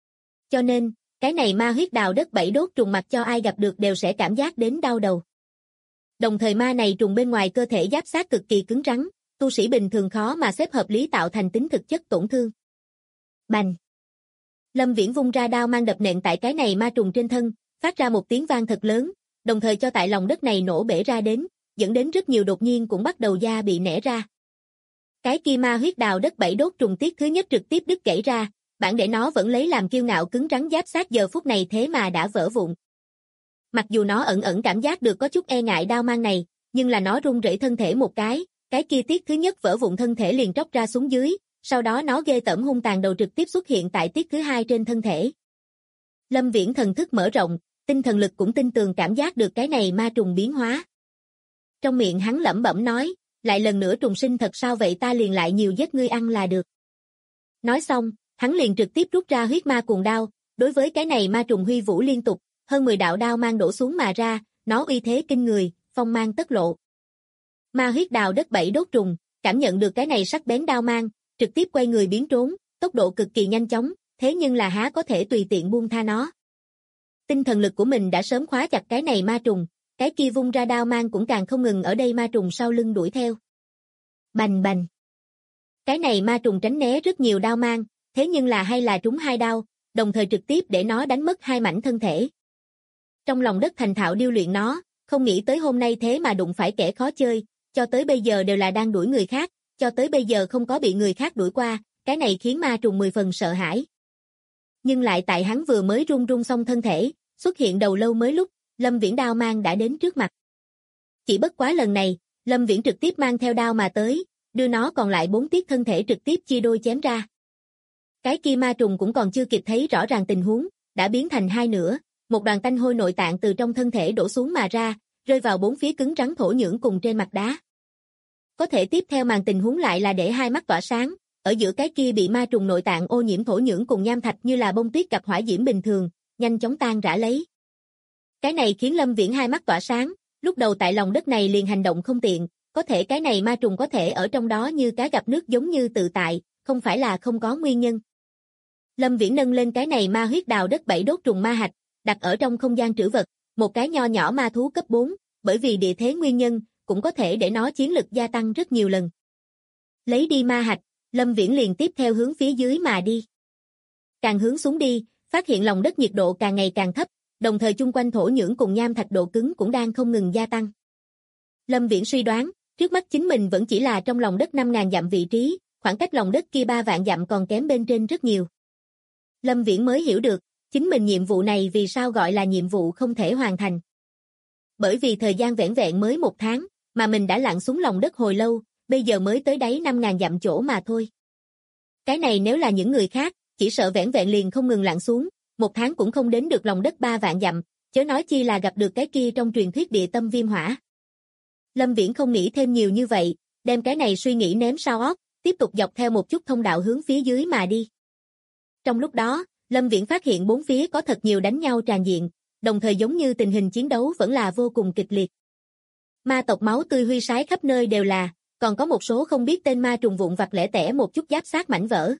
Cho nên, cái này ma huyết đào đất 7 đốt trùng mặc cho ai gặp được đều sẽ cảm giác đến đau đầu. Đồng thời ma này trùng bên ngoài cơ thể giáp sát cực kỳ cứng rắn, tu sĩ bình thường khó mà xếp hợp lý tạo thành tính thực chất tổn thương. Bành! Lâm Viễn vung ra đao mang đập nện tại cái này ma trùng trên thân, phát ra một tiếng vang thật lớn, đồng thời cho tại lòng đất này nổ bể ra đến, dẫn đến rất nhiều đột nhiên cũng bắt đầu da bị nẻ ra. Cái kia ma huyết đào đất 7 đốt trùng tiết thứ nhất trực tiếp đứt gãy ra, bản để nó vẫn lấy làm kiêu ngạo cứng rắn giáp sát giờ phút này thế mà đã vỡ vụn. Mặc dù nó ẩn cảm giác được có chút e ngại đao mang này, nhưng là nó run rẩy thân thể một cái kia tiết thứ nhất vỡ vụn thân thể liền tróc ra xuống dưới, sau đó nó ghê tởm hung tàn đầu trực tiếp xuất hiện tại tiết thứ hai trên thân thể. Lâm Viễn thần thức mở rộng, tinh thần lực cũng tin tường cảm giác được cái này ma trùng biến hóa. Trong miệng hắn lẩm bẩm nói, lại lần nữa trùng sinh thật sao vậy, ta liền lại nhiều giết ngươi ăn là được. Nói xong, hắn liền trực tiếp rút ra huyết ma cuồng đao, đối với cái này ma trùng huy vũ liên tục, hơn 10 đạo đao mang đổ xuống mà ra, nó uy thế kinh người, phong mang tất lộ. Ma huyết đào đất 7 đốt trùng, cảm nhận được cái này sắc bén đao mang, trực tiếp quay người biến trốn, tốc độ cực kỳ nhanh chóng, thế nhưng là há có thể tùy tiện buông tha nó. Tinh thần lực của mình đã sớm khóa chặt cái này ma trùng, cái kia vung ra đao mang cũng càng không ngừng ở đây ma trùng sau lưng đuổi theo. Bành bành. Cái này ma trùng tránh né rất nhiều đao mang, thế nhưng là hay là trúng 2 đao, đồng thời trực tiếp để nó đánh mất 2 mảnh thân thể. Trong lòng đất thành thạo điêu luyện nó, không nghĩ tới hôm nay thế mà đụng phải kẻ khó chơi, cho tới bây giờ đều là đang đuổi người khác, cho tới bây giờ không có bị người khác đuổi qua, cái này khiến ma trùng 10 phần sợ hãi. Nhưng lại tại hắn vừa mới run run xong thân thể, xuất hiện đầu lâu mới lúc, Lâm Viễn đao mang đã đến trước mặt. Chỉ bất quá lần này, Lâm Viễn trực tiếp mang theo đao mà tới, đưa nó còn lại 4 tiết thân thể trực tiếp chia đôi chém ra. Cái kia ma trùng cũng còn chưa kịp thấy rõ ràng tình huống, đã biến thành 2 nửa, một đoàn tanh hôi nội tạng từ trong thân thể đổ xuống mà ra, rơi vào 4 phía cứng rắn thổ nhưỡng cùng trên mặt đá. Có thể tiếp theo màn tình huống lại là để 2 mắt tỏa sáng, ở giữa cái kia bị ma trùng nội tạng ô nhiễm thổ nhưỡng cùng nham thạch như là bông tuyết gặp hỏa diễm bình thường, nhanh chóng tan rã lấy. Cái này khiến Lâm Viễn 2 mắt tỏa sáng, lúc đầu tại lòng đất này liền hành động không tiện, có thể cái này ma trùng có thể ở trong đó như cá gặp nước giống như tự tại, không phải là không có nguyên nhân. Lâm Viễn nâng lên cái này ma huyết đào đất 7 đốt trùng ma hạch, đặt ở trong không gian trữ vật, một cái nho nhỏ ma thú cấp 4, bởi vì địa thế nguyên nhân, cũng có thể để nó chiến lực gia tăng rất nhiều lần. Lấy đi ma hạch, Lâm Viễn liền tiếp theo hướng phía dưới mà đi. Càng hướng xuống đi, phát hiện lòng đất nhiệt độ càng ngày càng thấp, đồng thời chung quanh thổ nhưỡng cùng nham thạch độ cứng cũng đang không ngừng gia tăng. Lâm Viễn suy đoán, trước mắt chính mình vẫn chỉ là trong lòng đất 5.000 dặm vị trí, khoảng cách lòng đất kia 3 vạn dặm còn kém bên trên rất nhiều. Lâm Viễn mới hiểu được, chính mình nhiệm vụ này vì sao gọi là nhiệm vụ không thể hoàn thành. Bởi vì thời gian vẻn vẹn mới 1 tháng, mà mình đã lặn xuống lòng đất hồi lâu, bây giờ mới tới đáy 5.000 dặm chỗ mà thôi. Cái này nếu là những người khác, chỉ sợ vẻn vẹn liền không ngừng lặn xuống, 1 tháng cũng không đến được lòng đất 3 vạn dặm, chớ nói chi là gặp được cái kia trong truyền thuyết địa tâm viêm hỏa. Lâm Viễn không nghĩ thêm nhiều như vậy, đem cái này suy nghĩ ném sau óc, tiếp tục dọc theo một chút thông đạo hướng phía dưới mà đi. Trong lúc đó, Lâm Viễn phát hiện 4 phía có thật nhiều đánh nhau tràn diện, đồng thời giống như tình hình chiến đấu vẫn là vô cùng kịch liệt. Ma tộc máu tươi huy sái khắp nơi đều là, còn có một số không biết tên ma trùng vụn vặt lẻ tẻ một chút giáp xác mảnh vỡ.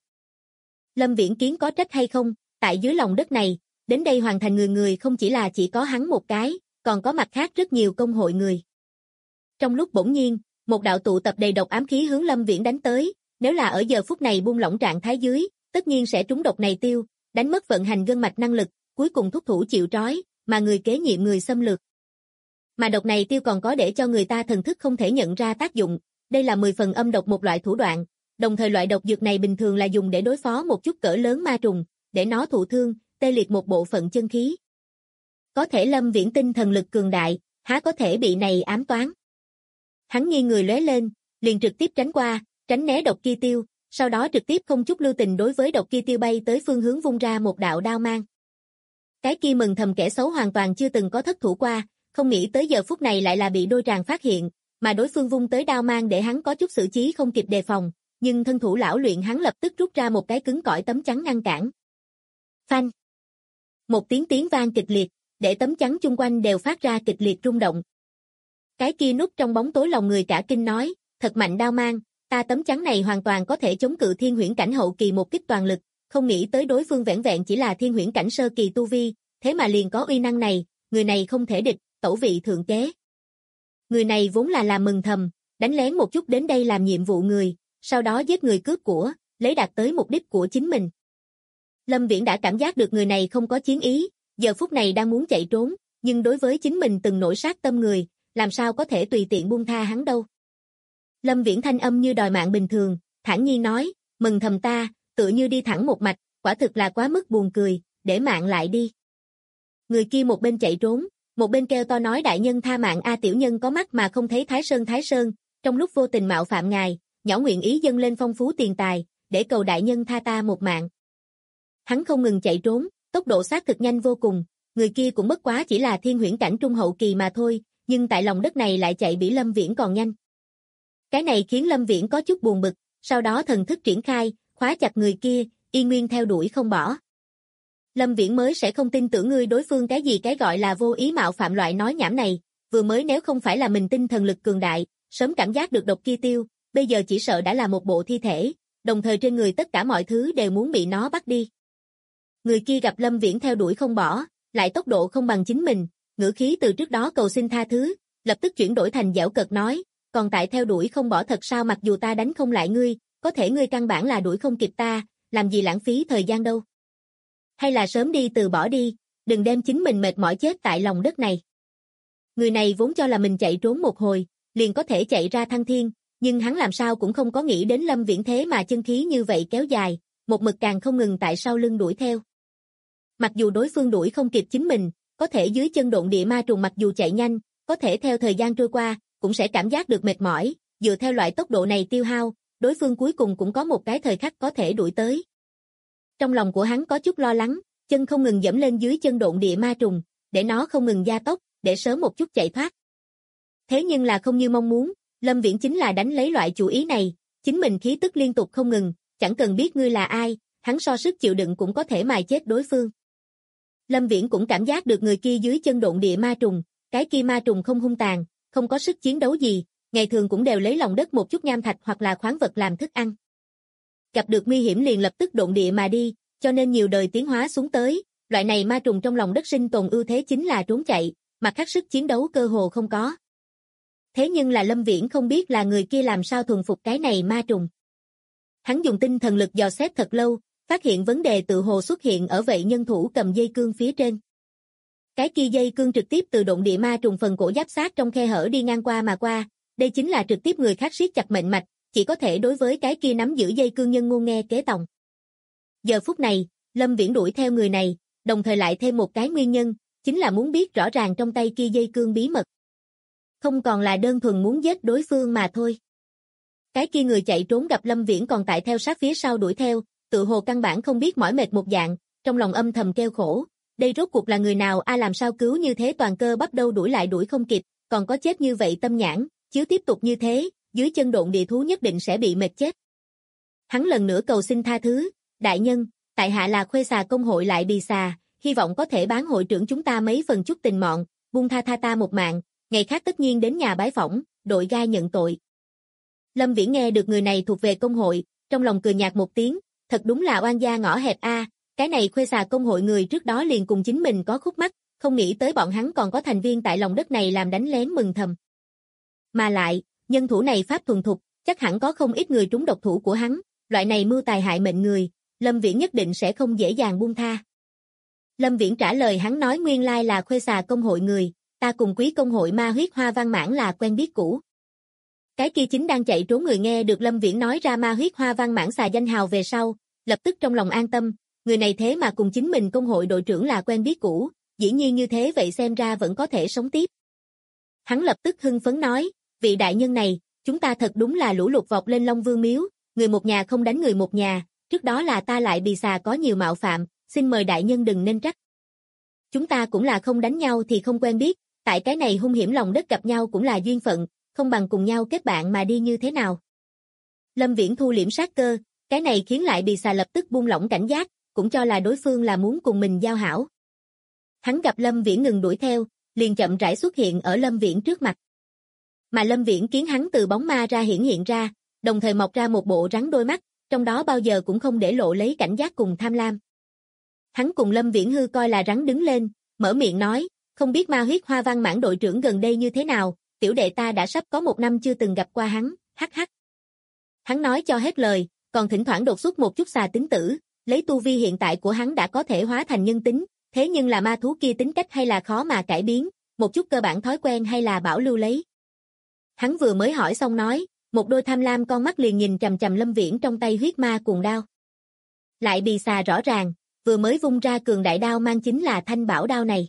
Lâm Viễn kiến có trách hay không, tại dưới lòng đất này, đến đây hoàn thành người không chỉ là chỉ có hắn một cái, còn có mặt khác rất nhiều công hội người. Trong lúc bỗng nhiên, một đạo tụ tập đầy độc ám khí hướng Lâm Viễn đánh tới, nếu là ở giờ phút này buông lỏng trạng thái dưới, tất nhiên sẽ trúng độc này tiêu, đánh mất vận hành gân mạch năng lực, cuối cùng thúc thủ chịu trói, mà người kế nhiệm người xâm lược. Mà độc này tiêu còn có để cho người ta thần thức không thể nhận ra tác dụng, đây là 10 phần âm độc một loại thủ đoạn, đồng thời loại độc dược này bình thường là dùng để đối phó một chút cỡ lớn ma trùng, để nó thụ thương, tê liệt một bộ phận chân khí. Có thể Lâm Viễn tinh thần lực cường đại, há có thể bị này ám toán. Hắn nghiêng người lóe lên, liền trực tiếp tránh qua, tránh né độc kia tiêu, sau đó trực tiếp không chút lưu tình đối với độc kia tiêu bay tới phương hướng vung ra một đạo đao mang. Cái kia mừng thầm kẻ xấu hoàn toàn chưa từng có thất thủ qua, không nghĩ tới giờ phút này lại là bị đôi tràng phát hiện, mà đối phương vung tới đao mang để hắn có chút xử trí không kịp đề phòng, nhưng thân thủ lão luyện hắn lập tức rút ra một cái cứng cỏi tấm chắn ngăn cản. Phanh! Một tiếng vang kịch liệt, để tấm chắn chung quanh đều phát ra kịch liệt rung động. Cái kia núp trong bóng tối lòng người cả kinh nói, thật mạnh đao mang, ta tấm chắn này hoàn toàn có thể chống cự thiên huyễn cảnh hậu kỳ một kích toàn lực, không nghĩ tới đối phương vẻn vẹn chỉ là thiên huyễn cảnh sơ kỳ tu vi, thế mà liền có uy năng này, người này không thể địch, tẩu vị thượng kế. Người này vốn là làm mừng thầm, đánh lén một chút đến đây làm nhiệm vụ người, sau đó giết người cướp của, lấy đạt tới mục đích của chính mình. Lâm Viễn đã cảm giác được người này không có chiến ý, giờ phút này đang muốn chạy trốn, nhưng đối với chính mình từng nổi sát tâm người, làm sao có thể tùy tiện buông tha hắn đâu. Lâm Viễn thanh âm như đòi mạng bình thường, thản nhiên nói, mừng thầm ta, tựa như đi thẳng một mạch, quả thực là quá mức buồn cười, để mạng lại đi. Người kia một bên chạy trốn, một bên kêu to nói đại nhân tha mạng a tiểu nhân có mắt mà không thấy Thái Sơn, trong lúc vô tình mạo phạm ngài, nhỏ nguyện ý dâng lên phong phú tiền tài, để cầu đại nhân tha ta một mạng. Hắn không ngừng chạy trốn, tốc độ xác thực nhanh vô cùng, người kia cũng bất quá chỉ là thiên huyễn cảnh trung hậu kỳ mà thôi, nhưng tại lòng đất này lại chạy比Lâm Viễn còn nhanh. Cái này khiến Lâm Viễn có chút buồn bực, sau đó thần thức triển khai, khóa chặt người kia, y nguyên theo đuổi không bỏ. Lâm Viễn mới sẽ không tin tưởng ngươi đối phương cái gì cái gọi là vô ý mạo phạm loại nói nhảm này, vừa mới nếu không phải là mình tinh thần lực cường đại, sớm cảm giác được độc kia tiêu, bây giờ chỉ sợ đã là một bộ thi thể, đồng thời trên người tất cả mọi thứ đều muốn bị nó bắt đi. Người kia gặp Lâm Viễn theo đuổi không bỏ, lại tốc độ không bằng chính mình, ngữ khí từ trước đó cầu xin tha thứ, lập tức chuyển đổi thành giễu cợt nói, còn tại theo đuổi không bỏ thật sao, mặc dù ta đánh không lại ngươi, có thể ngươi căn bản là đuổi không kịp ta, làm gì lãng phí thời gian đâu. Hay là sớm đi từ bỏ đi, đừng đem chính mình mệt mỏi chết tại lòng đất này. Người này vốn cho là mình chạy trốn một hồi, liền có thể chạy ra thăng thiên, nhưng hắn làm sao cũng không có nghĩ đến Lâm Viễn thế mà chân khí như vậy kéo dài, một mực càng không ngừng tại sau lưng đuổi theo. Mặc dù đối phương đuổi không kịp chính mình, có thể dưới chân độn địa ma trùng mặc dù chạy nhanh, có thể theo thời gian trôi qua, cũng sẽ cảm giác được mệt mỏi, dựa theo loại tốc độ này tiêu hao, đối phương cuối cùng cũng có một cái thời khắc có thể đuổi tới. Trong lòng của hắn có chút lo lắng, chân không ngừng dẫm lên dưới chân độn địa ma trùng, để nó không ngừng gia tốc, để sớm một chút chạy thoát. Thế nhưng là không như mong muốn, Lâm Viễn chính là đánh lấy loại chủ ý này, chính mình khí tức liên tục không ngừng, chẳng cần biết ngươi là ai, hắn so sức chịu đựng cũng có thể mài chết đối phương. Lâm Viễn cũng cảm giác được người kia dưới chân độn địa ma trùng, cái kia ma trùng không hung tàn, không có sức chiến đấu gì, ngày thường cũng đều lấy lòng đất một chút nham thạch hoặc là khoáng vật làm thức ăn. Gặp được nguy hiểm liền lập tức độn địa mà đi, cho nên nhiều đời tiến hóa xuống tới, loại này ma trùng trong lòng đất sinh tồn ưu thế chính là trốn chạy, mặt khác sức chiến đấu cơ hồ không có. Thế nhưng là Lâm Viễn không biết là người kia làm sao thuần phục cái này ma trùng. Hắn dùng tinh thần lực dò xét thật lâu, phát hiện vấn đề tự hồ xuất hiện ở vậy nhân thủ cầm dây cương phía trên. Cái kia dây cương trực tiếp từ độn địa ma trùng phần cổ giáp sát trong khe hở đi ngang qua mà qua, đây chính là trực tiếp người khác siết chặt mệnh mạch, chỉ có thể đối với cái kia nắm giữ dây cương nhân ngu nghe kế tòng. Giờ phút này, Lâm Viễn đuổi theo người này, đồng thời lại thêm một cái nguyên nhân, chính là muốn biết rõ ràng trong tay kia dây cương bí mật. Không còn là đơn thuần muốn giết đối phương mà thôi. Cái kia người chạy trốn gặp Lâm Viễn còn tại theo sát phía sau đuổi theo, tự hồ căn bản không biết mỏi mệt một dạng, trong lòng âm thầm kêu khổ, đây rốt cuộc là người nào làm sao cứu như thế toàn cơ bắp đâu đuổi lại đuổi không kịp, còn có chết như vậy tâm nhãn, chứ tiếp tục như thế, dưới chân độn địa thú nhất định sẽ bị mệt chết. Hắn lần nữa cầu xin tha thứ, đại nhân, tại hạ là Khuê Xà công hội lại bì xà, hy vọng có thể bán hội trưởng chúng ta mấy phần chút tình mọn, buông tha ta một mạng, ngày khác tất nhiên đến nhà bái phỏng, đội gai nhận tội. Lâm Viễn nghe được người này thuộc về công hội, trong lòng cười nhạt một tiếng, thật đúng là oan gia ngõ hẹp a, cái này Khuê Xà công hội người trước đó liền cùng chính mình có khúc mắc, không nghĩ tới bọn hắn còn có thành viên tại lòng đất này làm đánh lén mừng thầm. Mà lại, nhân thủ này pháp thuần thục, chắc hẳn có không ít người trúng độc thủ của hắn, loại này mưu tài hại mệnh người, Lâm Viễn nhất định sẽ không dễ dàng buông tha. Lâm Viễn trả lời hắn nói nguyên lai là Khuê Xà công hội người, ta cùng quý công hội ma huyết hoa văn mãn là quen biết cũ. Cái kia chính đang chạy trốn người nghe được Lâm Viễn nói ra ma huyết hoa văn mãn xà danh hào về sau, lập tức trong lòng an tâm, người này thế mà cùng chính mình công hội đội trưởng là quen biết cũ, dĩ nhiên như thế vậy xem ra vẫn có thể sống tiếp. Hắn lập tức hưng phấn nói, vị đại nhân này, chúng ta thật đúng là lũ lụt vọt lên Long Vương miếu, người một nhà không đánh người một nhà, trước đó là ta lại bì xà có nhiều mạo phạm, xin mời đại nhân đừng nên trách. Chúng ta cũng là không đánh nhau thì không quen biết, tại cái này hung hiểm lòng đất gặp nhau cũng là duyên phận, không bằng cùng nhau kết bạn mà đi như thế nào. Lâm Viễn thu liễm sát cơ, cái này khiến lại bì xà lập tức buông lỏng cảnh giác, cũng cho là đối phương là muốn cùng mình giao hảo. Hắn gặp Lâm Viễn ngừng đuổi theo, liền chậm rãi xuất hiện ở Lâm Viễn trước mặt. Mà Lâm Viễn kiến hắn từ bóng ma ra hiện ra, đồng thời mọc ra một bộ rắn đôi mắt, trong đó bao giờ cũng không để lộ lấy cảnh giác cùng tham lam. Hắn cùng Lâm Viễn hư coi là rắn đứng lên, mở miệng nói, không biết ma huyết hoa văn mãn đội trưởng gần đây như thế nào, tiểu đệ ta đã sắp có 1 năm chưa từng gặp qua hắn, hắc hắc. Hắn nói cho hết lời, còn thỉnh thoảng đột xuất một chút xà tính tử, lấy tu vi hiện tại của hắn đã có thể hóa thành nhân tính, thế nhưng là ma thú kia tính cách hay là khó mà cải biến, một chút cơ bản thói quen hay là bảo lưu lấy. Hắn vừa mới hỏi xong nói, một đôi tham lam con mắt liền nhìn chằm chằm Lâm Viễn trong tay huyết ma cuồng đao. Lại bì xà rõ ràng, vừa mới vung ra cường đại đao mang chính là thanh bảo đao này.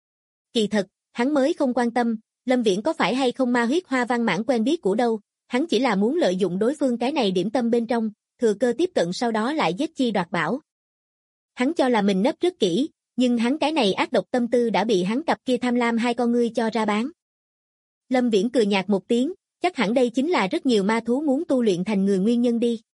Kỳ thật, hắn mới không quan tâm, Lâm Viễn có phải hay không ma huyết hoa văn mãn quen biết của đâu, hắn chỉ là muốn lợi dụng đối phương cái này điểm tâm bên trong, thừa cơ tiếp cận sau đó lại giết chi đoạt bảo. Hắn cho là mình nấp rất kỹ, nhưng hắn cái này ác độc tâm tư đã bị hắn cặp kia tham lam hai con ngươi cho ra bán. Lâm Viễn cười nhạt một tiếng, chắc hẳn đây chính là rất nhiều ma thú muốn tu luyện thành người nguyên nhân đi.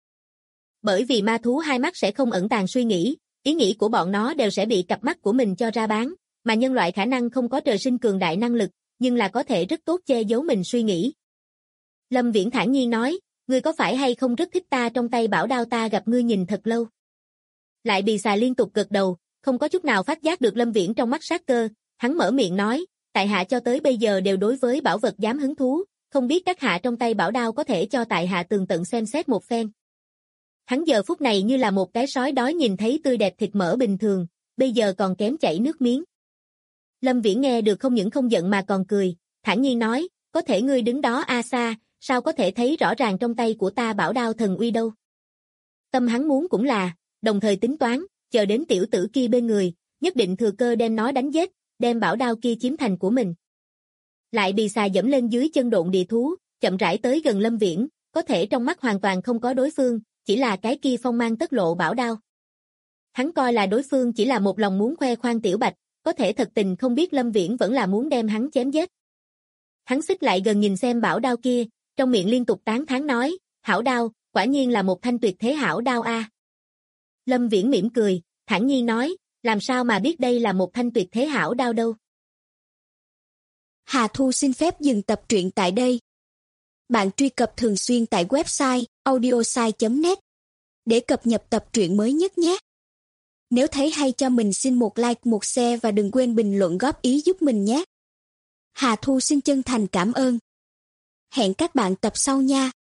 Bởi vì ma thú hai mắt sẽ không ẩn tàng suy nghĩ, ý nghĩ của bọn nó đều sẽ bị cặp mắt của mình cho ra bán, mà nhân loại khả năng không có trời sinh cường đại năng lực, nhưng là có thể rất tốt che giấu mình suy nghĩ. Lâm Viễn thản nhiên nói, ngươi có phải hay không rất thích ta trong tay bảo đao, ta gặp ngươi nhìn thật lâu. Lại Bì Xà liên tục gật đầu, không có chút nào phát giác được Lâm Viễn trong mắt sát cơ, hắn mở miệng nói, tại hạ cho tới bây giờ đều đối với bảo vật dám hứng thú, không biết các hạ trong tay bảo đao có thể cho tại hạ tường tận xem xét một phen. Hắn giờ phút này như là một cái sói đói nhìn thấy tươi đẹp thịt mỡ bình thường, bây giờ còn kém chảy nước miếng. Lâm Viễn nghe được không những không giận mà còn cười, thản nhiên nói, có thể ngươi đứng đó xa, sao có thể thấy rõ ràng trong tay của ta bảo đao thần uy đâu. Tâm hắn muốn cũng là, đồng thời tính toán, chờ đến tiểu tử kia bên người, nhất định thừa cơ đem nó đánh giết, đem bảo đao kia chiếm thành của mình. Lại Bì Xà dẫm lên dưới chân độn địa thú, chậm rãi tới gần Lâm Viễn, có thể trong mắt hoàn toàn không có đối phương, chỉ là cái kia phong mang tất lộ bảo đao. Hắn coi là đối phương chỉ là một lòng muốn khoe khoang tiểu bạch, có thể thật tình không biết Lâm Viễn vẫn là muốn đem hắn chém giết. Hắn xích lại gần nhìn xem bảo đao kia, trong miệng liên tục tán thán nói, hảo đao, quả nhiên là một thanh tuyệt thế hảo đao a. Lâm Viễn mỉm cười, thản nhiên nói, làm sao mà biết đây là một thanh tuyệt thế hảo đao đâu. Hà Thu xin phép dừng tập truyện tại đây. Bạn truy cập thường xuyên tại website audiosai.net để cập nhật tập truyện mới nhất nhé. Nếu thấy hay cho mình xin một like, một share và đừng quên bình luận góp ý giúp mình nhé. Hà Thu xin chân thành cảm ơn. Hẹn các bạn tập sau nha.